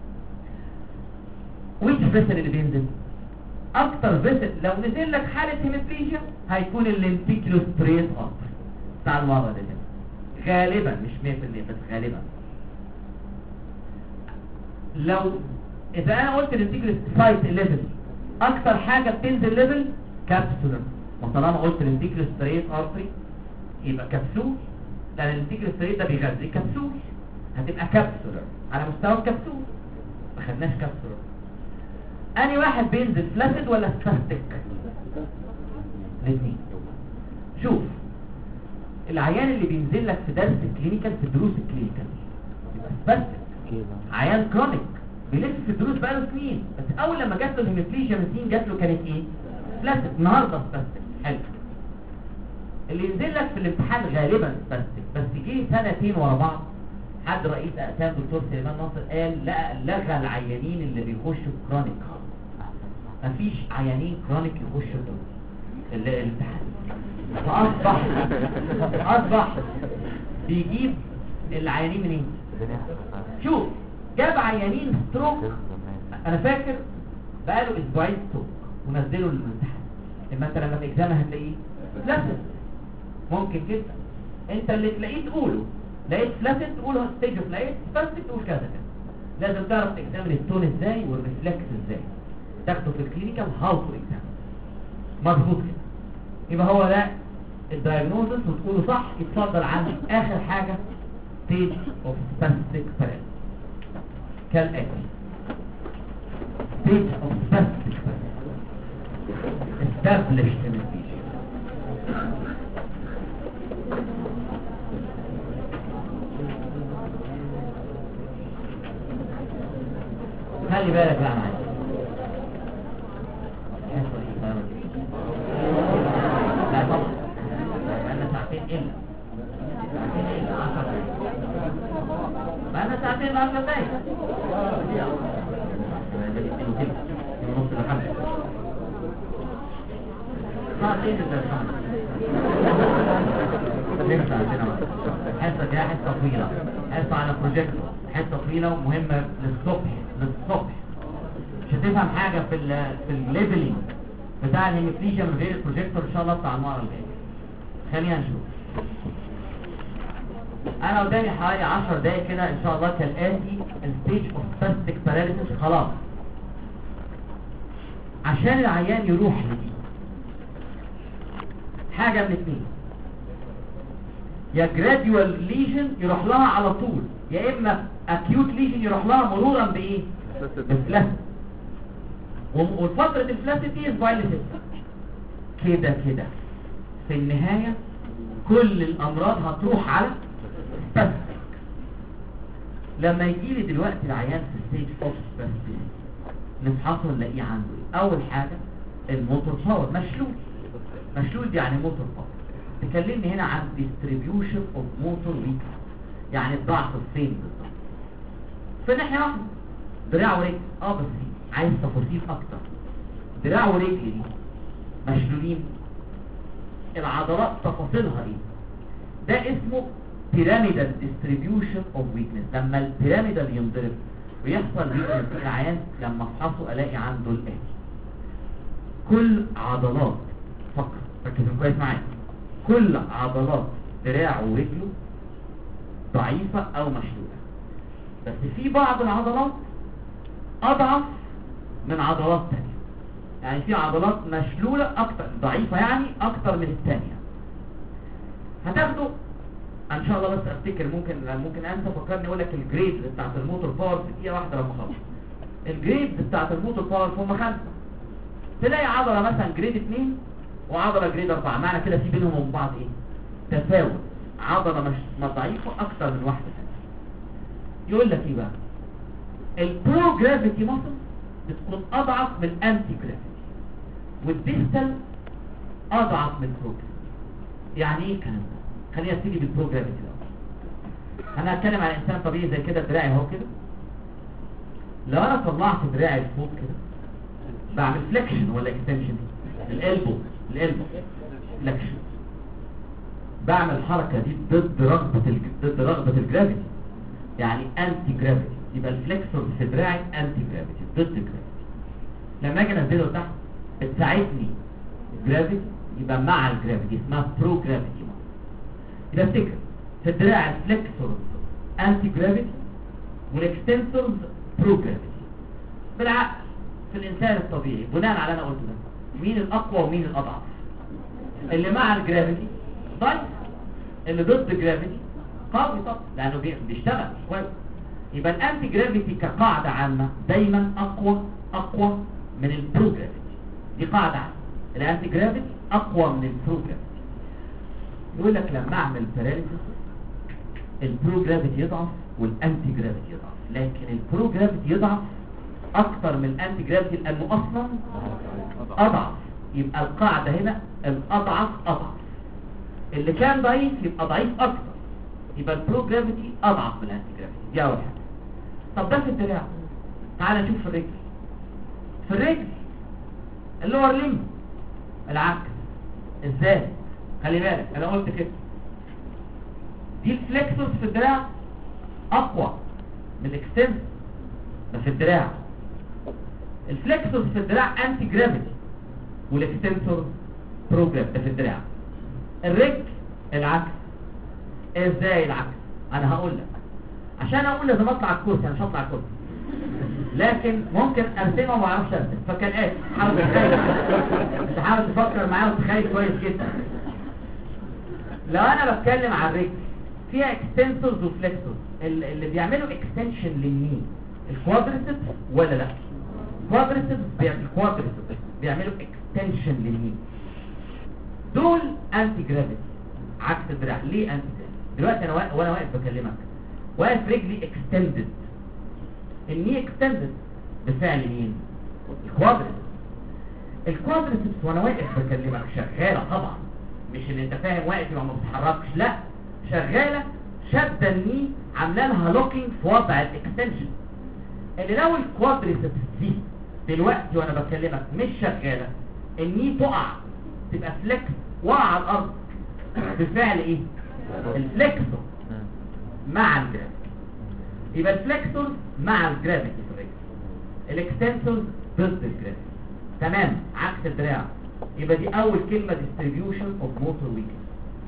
ويتش فيسل اللي بينزل اكتر فيسل لو نزل لك حاله هيميبليجيا هيكون اللينتيكولو ستريت ارتري بتاع المره دي غالبا، مش مية في المية بس غالبا. لو اذا انا قلت اللينتيكولو سايت ليفل اكتر حاجه بتنزل ليفل كابسولر، وطالما قلت اللينتيكولو ستريت ارتري يبقى كبسول، لان اللينتيكولو ستريت ده بيغذي كبسول، هتبقى كابسولر على مستوى الكبسول. ما خدناش كابسولر. اني واحد بينزل فلاسيد ولا سباستيك؟ الاثنين. شوف العيان اللي بينزل لك في درس الكلينيكال في دروس الكلينيكال يبقى سباستيك، عيان كرونيك بيلف في الدروس بقاله سنين، بس اول لما جات له الهيميبليجيا من سنين جات له كانت ايه؟ فلاسيد. النهارده سباستيك. حلو. اللي ينزل لك في الامتحان غالبا سباستيك، بس جه سنتين ورا بعض حد رئيس اقسام دكتور سليمان ناصر قال لا لغى العيانين اللي بيخشوا كرونيك. مفيش عيانين كرونيك يخشوا الامتحان، فاصبح اصبح بيجيب العيانين منين؟ شوف جاب عيانين ستروك. انا فاكر بقاله اسبوعين ستروك ونزله للامتحان. اما انت لما تجزمها هتلاقيه فلاسيد. ممكن جدا انت اللي تلاقيه تقوله لقيت فلاسيد تقوله ستيج اوف، لقيت فلاسيد تقول كذا كذا. لازم تعرف تكتمل التون ازاي والريفلكس ازاي، تاخده في الكلينيكال هاو تو اكزامين مظبوط كده. يبقى هو ده الدايجنوزس وتقوله صح. يتفضل عندي اخر حاجه ستيج اوف سباستيك باراليسيس كالاتي. ستيج اوف سباستيك باراليسيس established anesthesia. خلي بالك بقى معايا. لا طبعا بقالنا ساعتين الا ساعتين الا عشر دقايق بقالنا ساعتين عشر دقايق ونص لخمسة ساعتين الا خمسة لسه عندنا حصة دي حصة طويلة، حصة على بروجيكتور، حصة طويلة ومهمة للصبح للصبح. مش هتفهم حاجة في ال في الليفلينج بتاع الهيميبليجيا من غير البروجيكتور ان شاء الله بتاع المرة الجاية. خلينا نشوف. انا قدامي حوالي عشر دقايق كده ان شاء الله كالاتي. الستيج اوف سباستيك باراليسيس خلاص عشان العيان يروح لدي حاجة من اتنين، يا جراديوال ليجن يروح لها على طول، يا اما اكيوت ليجن يروح لها مرورا بايه؟ بفلاسيد. وفترة الفلاسيد دي اسبوعين لستة كده كده. في النهاية كل الامراض هتروح على سباستيك. لما يجي لي دلوقتي العيان في ستيج اوف سباستيك نفحصه نلاقيه عنده ايه؟ اول حاجة الموتور باور مشلول. مشلول دي يعني موتور باور. تكلمني هنا عن distribution of motor weakness، يعني الضعف فين بالظبط؟ في ناحية واحدة دراع ورجل. اه بس عايز تفاصيل اكتر. دراع ورجل دي مشلولين، العضلات تفاصيلها ايه؟ ده اسمه pyramidal distribution of weakness. لما البيراميدال ينضرب ويحصل weakness في العيان لما افحصه الاقي عنده الاتي. كل عضلات فقط ركزوا كويس معايا، كل عضلات دراعه ورجله ضعيفة او مشلولة، بس في بعض العضلات اضعف من عضلات تانية. يعني في عضلات مشلولة اكتر ضعيفة يعني اكتر من التانية. هتاخده ان شاء الله. بس افتكر ممكن ممكن انسى فكرني اقول لك الجريد بتاعت الموتور باور في دقيقة واحدة لما اخلص. الجريد بتاعت الموتور باور هم خمسة. تلاقي عضلة مثلا جريد اتنين وعضلة جريد اربعة، معنى كده في بينهم وبين بعض ايه؟ تفاوت. عضلة مش ضعيفة اكتر من واحدة ثانية. يقول لك ايه بقى؟ البرو جرافيتي ماسل بتكون اضعف من الانتي جرافيتي، والديستال اضعف من البرو جرافيتي. يعني ايه الكلام ده؟ خلينا نبتدي بالبرو جرافيتي الاول. انا هتكلم على انسان طبيعي زي كده، دراعي اهو كده. لو انا طلعت دراعي لفوق كده بعمل فليكشن ولا اكستنشن؟ الالبو الالبو فليكشن. بعمل الحركه دي ضد رغبه الج... ضد رغبه الجرافيتي، يعني انتي جرافيتي. يبقى الفليكسور في دراعي انتي جرافيتي ضد جرافيتي. لما اجي انزله تحت بتساعدني الجرافيتي، يبقى مع الجرافيتي اسمها برو جرافيتي. يبقى افتكر في الدراع الفليكسور انتي جرافيتي والاكستنسورز برو جرافيتي. بالعكس في الانسان الطبيعي بناء على انا قلته ده مين الاقوى ومين الاضعف؟ اللي مع الجرافيتي ضعيف، اللي ضد الجرافيتي قوي طبعا لانه بيشتغل كويس. يبقى الانتي جرافيتي كقاعده عامه دايما اقوى اقوى من البرو جرافيتي. دي قاعده عامه، الانتي جرافيتي اقوى من البرو جرافيتي. يقول لك لما اعمل باراليسيس البرو جرافيتي يضعف والانتي جرافيتي يضعف، لكن البرو جرافيتي يضعف اكتر من الانتي جرافيتي لانه اصلا اضعف. يبقى القاعده هنا الاضعف اضعف، اللي كان ضعيف يبقى ضعيف اكتر. يبقى البرو جرافيتي اضعف من الانتي جرافيتي. دي اول حاجه. طب ده في الدراع. تعال نشوف في الرجل. في الرجل اللور ليمب العكس. ازاي؟ خلي بالك انا قلت كده دي الفليكسورز في الدراع اقوى من الاكستنس ده في الدراع. الفليكسورز في الدراع انتي جرافيتي والاكستنسور برو جرافيتي ده في الدراع. الرجل العكس. ازاي العكس؟ انا هقول لك عشان اقول لازم اطلع الكرسي. انا مش هطلع الكرسي. لكن ممكن ارسمها وما اعرفش ارسم، فكالاتي حاول تتخيل، انت حاول تفكر معايا وتتخيل كويس جدا. لو انا بتكلم عن الرجل فيها اكستنسورز وفليكسورز، اللي بيعملوا اكستنشن للني الكوادريسبس ولا لا؟ الكوادريسبس بيعمل الكوادريسبس بيعملوا اكستنشن للني، دول انتي جرافيتي عكس الدراع. ليه انتي جرافيتي؟ دلوقتي انا واقف وانا واقف بكلمك واقف رجلي اكستندد، الني اكستندد بفعل مين؟ الكوادريسبس. الكوادريسبس وانا واقف بكلمك شغاله طبعا، مش اللي انت فاهم واقف يبقى ما بتتحركش، لا شغاله شاده الني عامله لها لوكينج في وضع الاكستنشن. اللي لو الكوادريسبس دي دلوقتي وانا بكلمك مش شغاله، الني تقع تبقى فليكس وقع على الارض بفعل ايه؟ الفليكسور مع الجرافيتي. يبقى الفليكسور مع الجرافيتي في الرجل، الاكستنسور ضد الجرافيتي تمام عكس الدراع. يبقى دي اول كلمه distribution of motor weakness.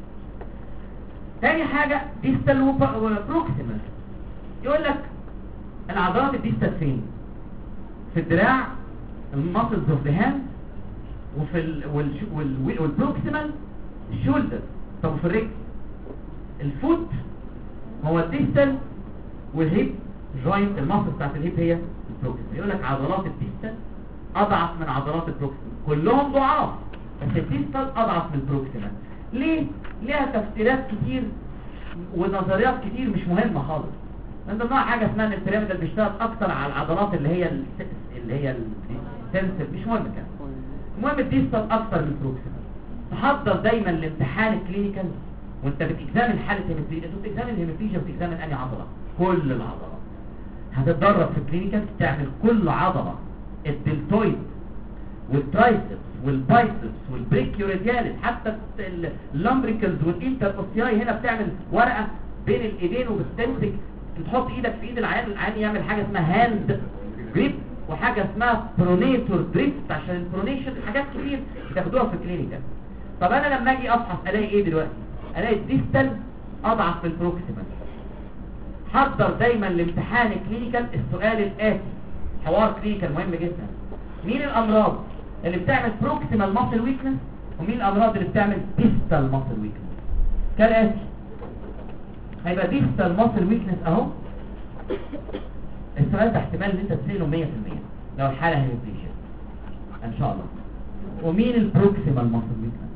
تاني حاجه distal وبروكسيمال. يقول لك العضلات الديستال فين؟ في الدراع الماسلز اوف ذا هاند، وفي ال وال والبروكسيمال الشولدر. طب وفي الرجل الفوت هو الديستال، والهيب جوينت الماسل بتاعت الهيب هي البروكسيمال. يقول لك عضلات الديستال اضعف من عضلات البروكسيمال، كلهم ضعاف بس الديستال اضعف من البروكسيمال. ليه؟ ليها تفسيرات كتير ونظريات كتير مش مهمه خالص. من ضمنها حاجه اسمها ان البيراميدال بيشتغل اكتر على العضلات اللي هي اللي هي السنسيف، مش مهم كده. المهم الديستال اكتر من البروكسيمال. تحضر دايما لامتحان الكلينيكال وانت بتكزامن حاله هيموفيليا، انت بتكزامن الهيموفيليا وبتكزامن انهي عضله؟ كل العضلات. هتتدرب في الكلينيكال تعمل كل عضله، الدلتويد والترايسبس والبايسبس والبريكيوريدياليس، حتى اللامبريكلز والانتر اوسياي. هنا بتعمل ورقه بين الايدين وبتمسك، بتحط ايدك في ايد العيان، العيان يعمل حاجه اسمها هاند جريب وحاجه اسمها برونيتور دريفت عشان البرونيشن. حاجات كتير بتاخدوها في الكلينيكال. طب انا لما اجي افحص الاقي ايه دلوقتي؟ الاقي الديستال اضعف من البروكسيمال. حضر دايما لامتحان الكلينيكال السؤال الاتي، حوار كلينيكال مهم جدا. مين الامراض اللي بتعمل بروكسيمال ماسل ويكنس، ومين الامراض اللي بتعمل ديستال ماسل ويكنس؟ كالاتي. هيبقى ديستال ماسل ويكنس اهو. السؤال ده احتمال ان انت تسيله مية في المية لو الحاله هيموفيليا ان شاء الله. ومين البروكسيمال ماسل ويكنس؟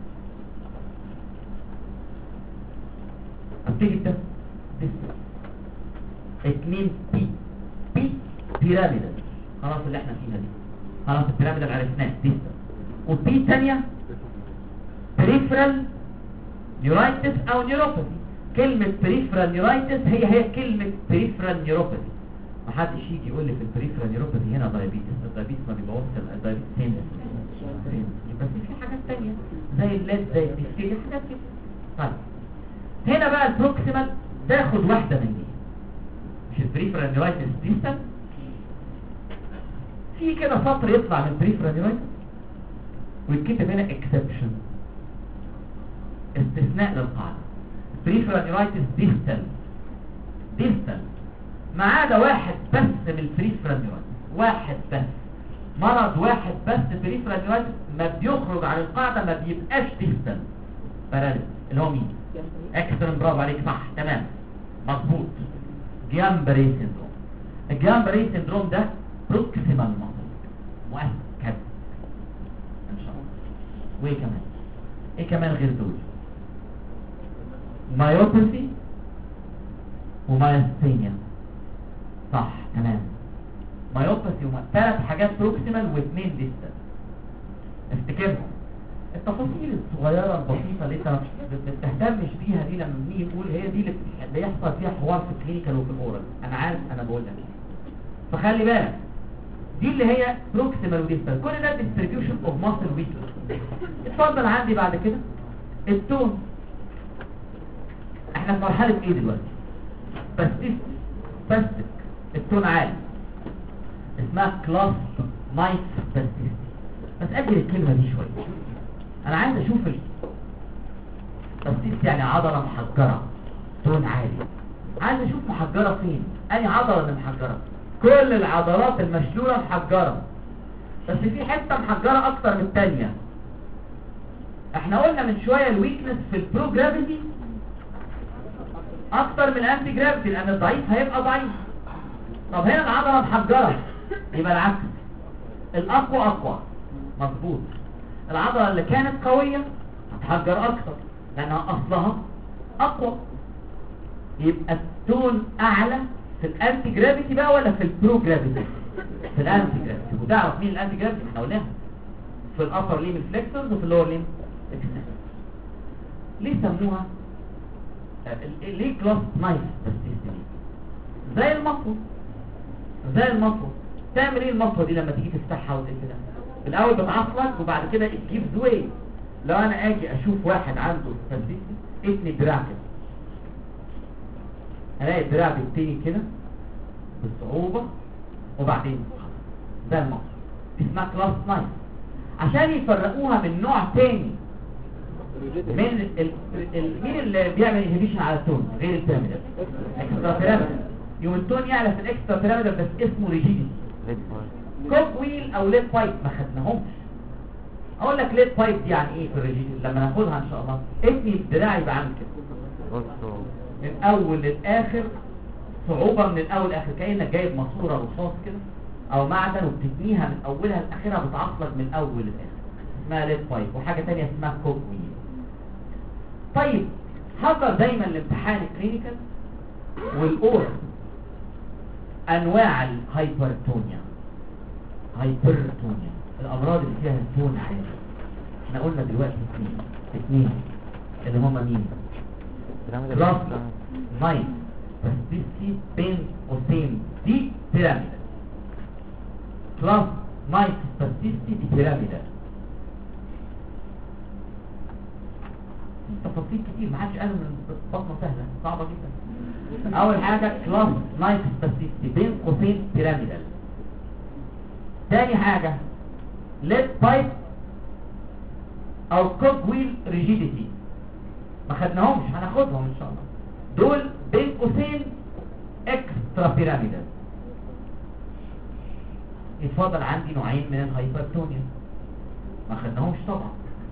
ابتدي بده ديستال. اتنين بي بي بيراميدال، خلاص اللي احنا فيها دي خلاص البيراميدال عرفناه ديستال. وبي ثانيه بريفرال نيورايتس او نيوروباثي. كلمه بريفرال نيورايتس هي هي كلمه بريفرال نيوروباثي. محدش يجي يقول لي في البريفرال نيوروباثي هنا دايابيتس، الدايابيتس ما بيبوظش الدايابيتس هنا، بس في حاجات ثانيه زي الليد زي الديسكيريا حاجات كده. طيب هنا بقى البروكسيمال تاخد واحده من دي، مش البريفرال نيورايتس ديستال. في كده سطر يطلع من البريفرال نيورايتس ويتكتب هنا اكسبشن، استثناء للقاعده. بريفرال نيورايتس ديستال ديستال ما عدا واحد بس من البريفرال نيورايتس، واحد بس، مرض واحد بس بريفرال نيورايتس ما بيخرج عن القاعده، ما بيبقاش ديستال باراليز، اللي هو مين؟ اكسترن. برافو عليك، صح تمام مظبوط، جيامبري سيندروم. الجيامبري سيندروم ده بروكسيمال ماسل مؤكد ان شاء الله. وايه كمان؟ ايه كمان غير دول؟ مايوباثي ومايستينيا، صح تمام. مايوباثي وما ثلاث حاجات بروكسيمال واثنين ديستال. افتكرهم. التفاصيل الصغيره البسيطه اللي انت ما بتهتمش بيها دي لما بنيجي نقول هي دي اللي بيحصل فيها حوار في الكلينيكال وفي الاورال. انا عارف انا بقول لك ايه، فخلي بالك دي اللي هي بروكسيمال وديستال. كل ده ديستريبيوشن اوف ماسل ويكنس. اتفضل عندي بعد كده التون. احنا في مرحله ايه دلوقتي؟ باستيك باستيك التون عالي، اسمها كلاس مايت باستيك. بس اجل الكلمه دي شويه، انا عايز اشوف باستيك يعني عضله محجره تون عالي. عايز اشوف محجره فين، انهي عضله اللي محجره؟ كل العضلات المشلولة محجرة، بس في حتة محجرة اكتر من التانية. احنا قلنا من شوية الويكنس في البرو جرافيتي اكتر من الانتي جرافيتي، لان الضعيف هيبقى ضعيف. طب هنا العضلة محجرة، يبقى العكس، الاقوى اقوى. مظبوط، العضلة اللي كانت قوية هتحجر اكتر لانها اصلها اقوى. يبقى التون اعلى في الانتي جرافيتي بقى ولا في البرو جرافيتي؟ في الانتي جرافيتي. وتعرف مين الانتي جرافيتي؟ احنا قلناها في الابر ليم فليكسورز وفي اللور ليم اكستنسورز. ليه سموها ليه كلاس نايف بلاستيستي؟ زي المطوه، زي المطوه. تعمل ايه المطوه دي لما تيجي تفتحها وزي كده؟ الاول بتعصلك وبعد كده تجيب زوي. لو انا اجي اشوف واحد عنده بلاستيستي اتني دراع كده، الاقي الدراع بالتاني كده بصعوبه، وبعدين ده المطوه دي اسمها كلاس نايف. عشان يفرقوها من نوع تاني من ال... ال... مين اللي بيعمل انهبيشن على التون غير البيراميدال؟ اكسترا بيراميدال. يوم التون يعلى في الاكسترا بيراميدال بس اسمه ريجيديتي. كوك ويل او ليد بايب ما خدناهمش. اقول لك ليد بايب دي يعني ايه في الريجيديتي لما ناخدها ان شاء الله. اتني الدراع يبقى عامل كده من اول للاخر، صعوبه من الاول لاخر، كانك جايب ماسوره رصاص كده او معدن وبتتنيها من اولها لاخرها، بتعصلك من اول للاخر، اسمها ليد بايب. وحاجه ثانيه اسمها كوك ويل. طيب حضر دايما الامتحان الكلينيكال والاورال انواع الهايبرتونيا. هايبرتونيا الامراض اللي فيها التون عالي. احنا قلنا دلوقتي اثنين اثنين اللي هم مين؟ كلاس نايف بلاستيستي بين قوسين دي بيراميدال. كلاس نايف بلاستيستي دي بيراميدال. تفاصيل كتير ما حدش قال من بطنه سهله، صعبه جدا. اول حاجه كلاس نايف بلاستيستي بين قوسين بيراميدال. تاني حاجه ليد بايب او كوك ويل ريجيديتي، ما خدناهمش، هناخدهم ان شاء الله. دول بين قوسين اكسترا بيراميدال. يتفضل عندي نوعين من الهايبرتونيا ما خدناهمش طبعا،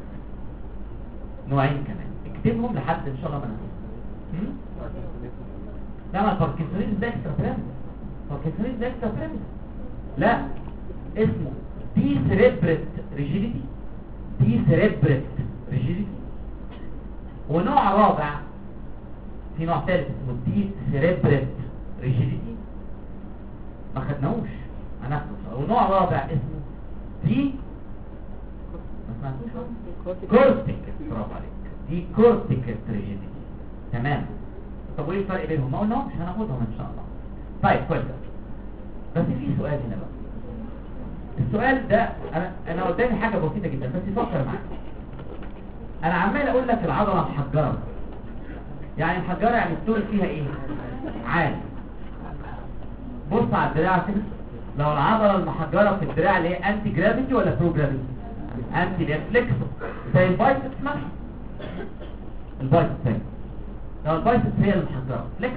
نوعين كمان اكتبهم لحد ان شاء الله ما ناخدهم. لا ما الباركنسونيز ده اكسترا بيراميدال. الباركنسونيز ده اكسترا بيراميدال لا، اسمه دي سيريبريت ريجيديتي. دي سيريبريت ريجيديتي. ونوع رابع، في نوع ثالث اسمه دي سيريبريت ريجيديتي ما خدناهوش، هناخده. ونوع رابع اسمه دي ما سمعتوش كورتيك. برافو عليك، دي كورتيك ريجيديتي. تمام. طب وايه الفرق بينهم؟ ما قلناهمش، هناخدهم ان شاء الله. طيب كويس. بس في سؤال هنا بقى. السؤال ده انا انا قدامي حاجه بسيطه جدا بس فكر معايا. انا عمال اقول لك العضله محجره، يعني محجره يعني التون فيها ايه؟ عالي. بص على الدراع كده، لو العضله المحجره في الدراع اللي هي انتي جرافيتي ولا برو جرافيتي؟ انتي ريفلكسو، زي البايسبس مثلا. البايسبس لو البايسبس هي المحجره فليكس،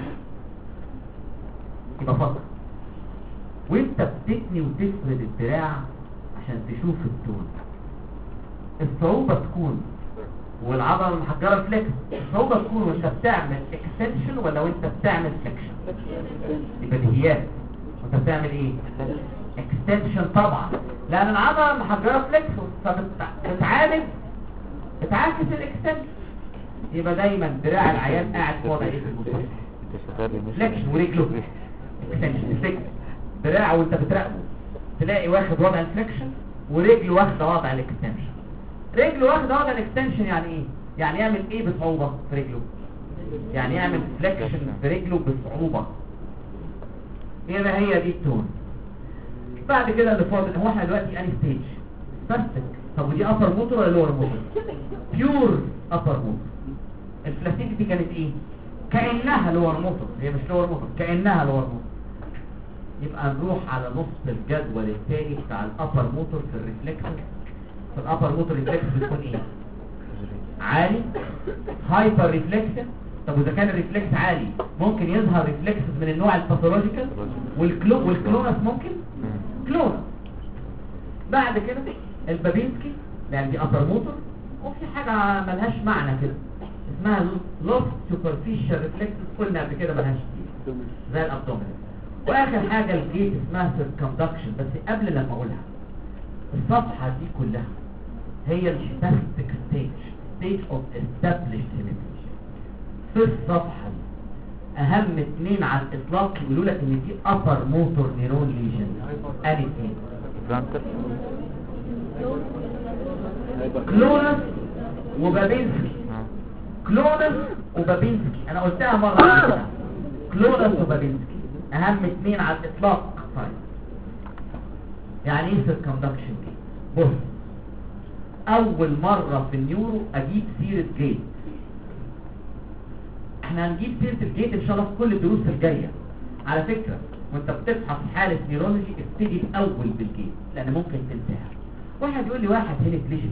يبقى فكر وانت بتتني وتفرد الدراع عشان تشوف التون. الصعوبة تكون والعضلة المحجرة فليكس، الصعوبة تكون وانت بتعمل اكستنشن ولا وانت بتعمل فليكشن. يبقى بديهيات وانت بتعمل ايه؟ اكستنشن طبعا، لان العضلة المحجرة فليكس فبتعالج بتعكس الاكستنشن. يبقى دايما دراع العيان قاعد في وضع ايه في المستشفى؟ فليكشن ورجله اكستنشن فليكس. دراعه وانت بتراقبه تلاقي واخد وضع الفليكشن ورجله واخده وضع الاكستنشن. رجله واخده وضع الاكستنشن يعني ايه؟ يعني يعمل ايه بصعوبه في رجله؟ يعني يعمل فليكشن في رجله بصعوبه. يبقى هي دي التون. بعد كده اللي فاضل هو احنا دلوقتي اني ستيج فاستك. طب ودي ابر موتور ولا لور موتور؟ بيور ابر موتور. الفلاسيتي كانت ايه؟ كانها لور موتور، هي مش لور موتور، كانها لور موتور. يبقى نروح على نص الجدول الثاني بتاع الابر موتور في الريفلكس. في الابر موتور ريفلكس بتكون ايه؟ عالي، هايبر ريفلكس، طب واذا كان الريفلكس عالي ممكن يظهر ريفلكس من النوع الباثولوجيكال والكلو والكلونس ممكن كلونس. بعد كده البابينسكي يعني دي ابر موتور، وفي حاجه ملهاش معنى كده اسمها لوس سوبرفيشال ريفلكس، قلنا قبل كده ملهاش كتير زي الابدومين. واخر حاجه الجيت اسمها سيركمدكشن. بس قبل لما اقولها الصفحه دي كلها هي الستاتيك ستيج ستيج اوف استابليشد هيميبليجيا. في الصفحه دي اهم اتنين على الاطلاق يقولوا لك ان دي ابر موتور نيرون ليجن. ادي اتنين كلونس وبابينسكي. كلونس وبابينسكي انا قلتها مره واحده، كلونس وبابينسكي اهم اتنين على الاطلاق. طيب يعني ايه سيركمدكشن دي؟ بص، اول مره في النيورو اجيب سيره جيت. احنا هنجيب سيره الجيت ان شاء الله في كل الدروس الجايه. على فكره وانت بتفحص حاله نيرولوجي ابتدي الاول بالجيت لان ممكن تنساها. واحد يقول لي واحد هيميبليجيك،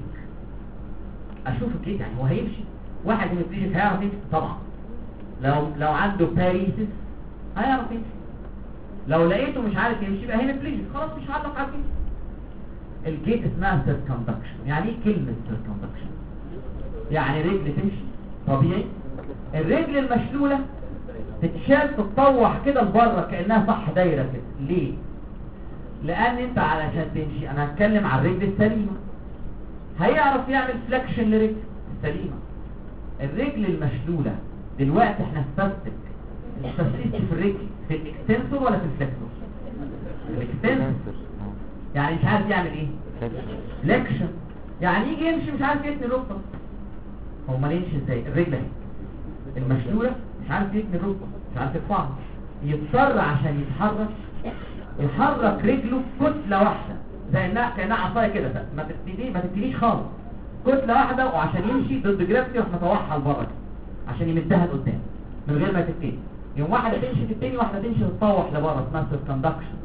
اشوف الجيت يعني هو هيمشي. واحد هيميبليجيك هيعرف يمشي طبعا، لو لو عنده باريسيس هيعرف يمشي. لو لقيته مش عارف يمشي يبقى هيميبليجيك، خلاص مش هعلق على الجيت. الجيت اسمها سيركمدكشن. يعني ايه كلمه سيركمدكشن؟ يعني رجل تمشي طبيعي، الرجل المشلوله تتشال تتطوح كده لبره كانها صح دايره كده. ليه؟ لان انت علشان تمشي انا هتكلم على الرجل السليمه، هيعرف يعمل فليكشن لرجل السليمه. الرجل المشلوله دلوقتي احنا استفتك التسليس في الرجل في الاكستنسور ولا في الفليكسور؟ الاكستنسور. يعني مش عارف يعمل ايه؟ فليكشن. يعني يجي يمشي مش عارف يتني الركبه. هو ما يمشي ازاي؟ الرجل اهي المشلوله مش عارف يتني الركبه، مش عارف يرفعها، يضطر عشان يتحرك يحرك رجله كتله واحده زي انها كانها عصايه كده، ما تبتدي ما تبتديش خالص، كتله واحده. وعشان يمشي ضد جرافيتي راح مطوحها لبره عشان يمدها لقدام من غير ما تبتدي. يوم واحده تمشي في التاني، واحده تمشي تتطوح لبره، اسمها سيركمدكشن.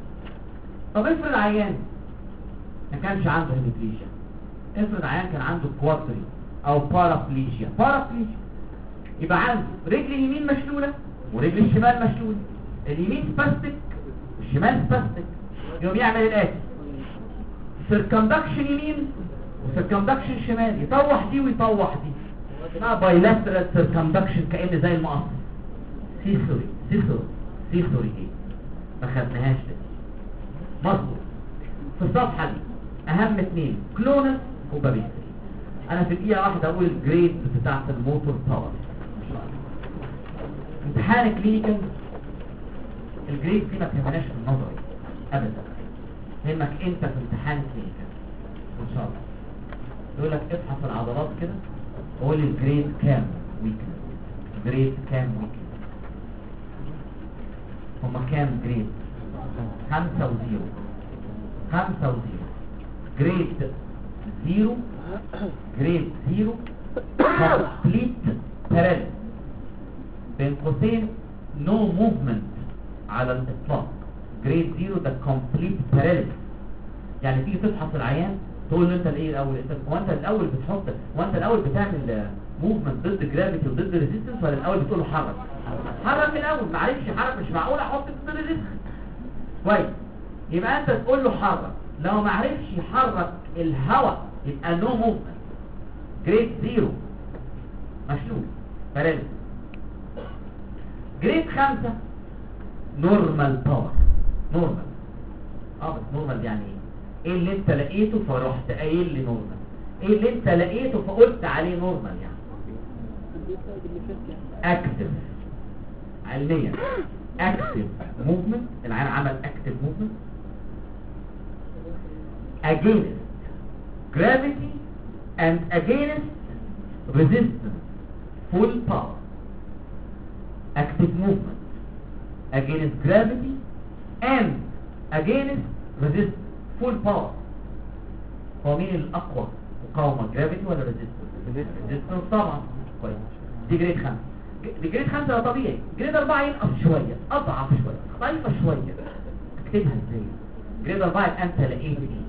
طب افرض عيان ما كانش عنده هيميبليجيا، افرض عيان كان عنده كوادري او بارابليجيا. بارابليجيا يبقى عنده رجل اليمين مشلوله ورجل الشمال مشلوله، اليمين سباستيك والشمال سباستيك. يوم يعمل الاتي سيركمدكشن يمين وسيركمدكشن شمال، يطوح دي ويطوح دي، اسمها بايلاترال سيركمدكشن كأن زي المقص. سيسوري سيسوري سيسوري ايه ما خدناهاش دي. مظبوط. في الصفحه دي اهم اتنين كلونس وبابينسكي. انا في دقيقه واحده اقول الجريد بتاعت الموتور باور. امتحان كلينيكال الجريد دي ما تهمناش في النظري ابدا، يهمك انت في امتحان كلينيكال ان شاء الله. يقول لك افحص العضلات كده وقول الجريد كام ويكنس، جريد كام ويكنس. هما كام جريد؟ خمسة وزيرو. خمسة وزيرو. جريد زيرو، جريد زيرو كومبليت باراليز بين قوسين نو موفمنت على الاطلاق. جريد زيرو ده كومبليت باراليز. يعني تيجي تفحص العيان تقول له انت الايه الاول؟ انت هو انت الاول بتحط هو انت الاول بتعمل موفمنت ضد جرافيتي وضد ريزيستنس، ولا الاول بتقول له حرك؟ حرك الاول. معلش حرك، مش معقول احط ضد ريزيستنس. كويس، يبقى انت تقول له حرك. لو ما عرفش يحرك الهواء يبقى نو موفمنت، جريد زيرو مشلول باراليز. جريد خمسة نورمال باور. نورمال اه بس نورمال يعني ايه؟ ايه اللي انت لقيته فرحت قايل لي نورمال؟ ايه اللي انت لقيته فقلت عليه نورمال؟ يعني اكتف علميا، اكتف موفمنت. العين عمل اكتف موفمنت against gravity and against resistance, full power. Active movement against gravity and against resistance, full power. هو مين الأقوى مقاومة، gravity ولا resistance؟ resistance طبعا. كويس، دي جريد خمسة. دي جريد خمسة ده طبيعي. جريد أربعة ينقص شوية، أضعف شوية، ضعيفة شوية. اكتبها ازاي؟ جريد أربعة يبقى أنت لقيت ايه؟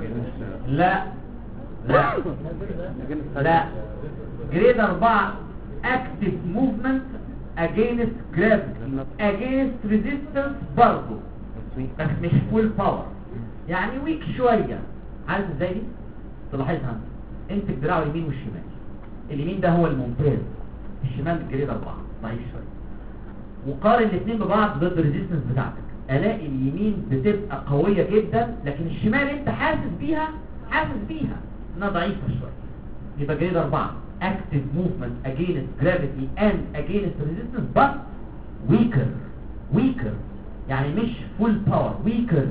لا لا لا، جريد أربعة active movement against gravity against resistance برضه بس مش full power يعني ويك شوية. عارف ازاي دي؟ تلاحظها انت الدراع اليمين والشمال. اليمين ده هو الممتاز، الشمال الجريد أربعة ضعيف شوية. وقارن الاثنين ببعض ضد الريزيستنس بتاعتك، الاقي اليمين بتبقى قوية جدا لكن الشمال انت حاسس بيها حاسس بيها انها ضعيفة شوية. يبقى جريد أربعة active movement against gravity and against resistance but weaker weaker يعني مش full power weaker.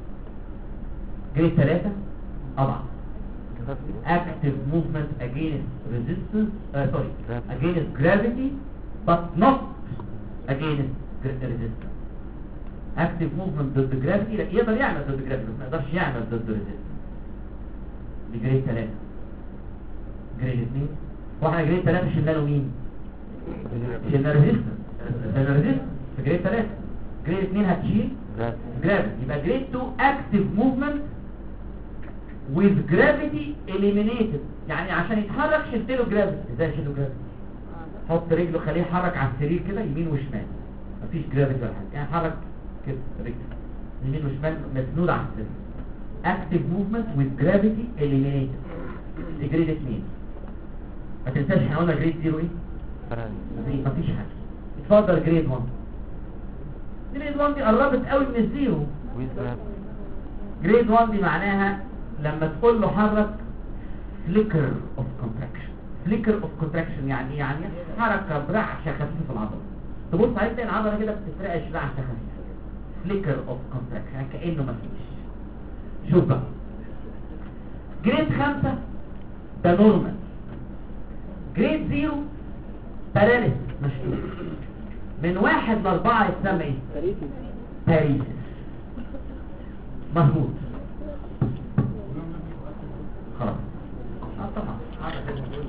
جريد ثلاثة أضعف active movement against resistance uh, sorry against gravity but not against resistance. active movement ضد gravity لا يقدر يعمل ضد gravity بس ما يقدرش يعمل ضد resistance. دي جريد ثلاثة. جريد اثنين واحنا جريد ثلاثة شلنا له مين؟ شلنا ريزيستنس شلنا ريزيستنس في جريد ثلاثة. جريد اثنين هتشيل جرافيتي. يبقى جريد اثنين اكتف موفمنت with gravity eliminated يعني عشان يتحرك شلت له جرافيتي. ازاي شيله جرافيتي؟ حط رجله خليه يحرك على السرير كده يمين وشمال مفيش جرافيتي ولا حاجه يعني حرك كده رجله يمين وشمال مسنود على السرير. active movement with gravity eliminated. دي جريد اثنين. ما تنساش احنا قلنا جريد زيرو ايه؟ مفيش حاجه. اتفضل جريد واحد. جريد واحد دي قربت قوي من الزيرو. جريد واحد دي معناها لما تقول له حرك فليكر اوف كونتراكشن. فليكر اوف كونتراكشن يعني يعني حركه برعشه خفيفه في العضله. تبص عليه تلاقي العضله كده بتترعش رعشه خفيفه. فليكر اوف كونتراكشن يعني كانه مفيش. شوف بقى جريد خمسة ده نورمال. جريد زيرو باراليس مشلول. من واحد لاربعة يتسمى ايه؟ باريسيس. مظبوط خلاص. اه طبعا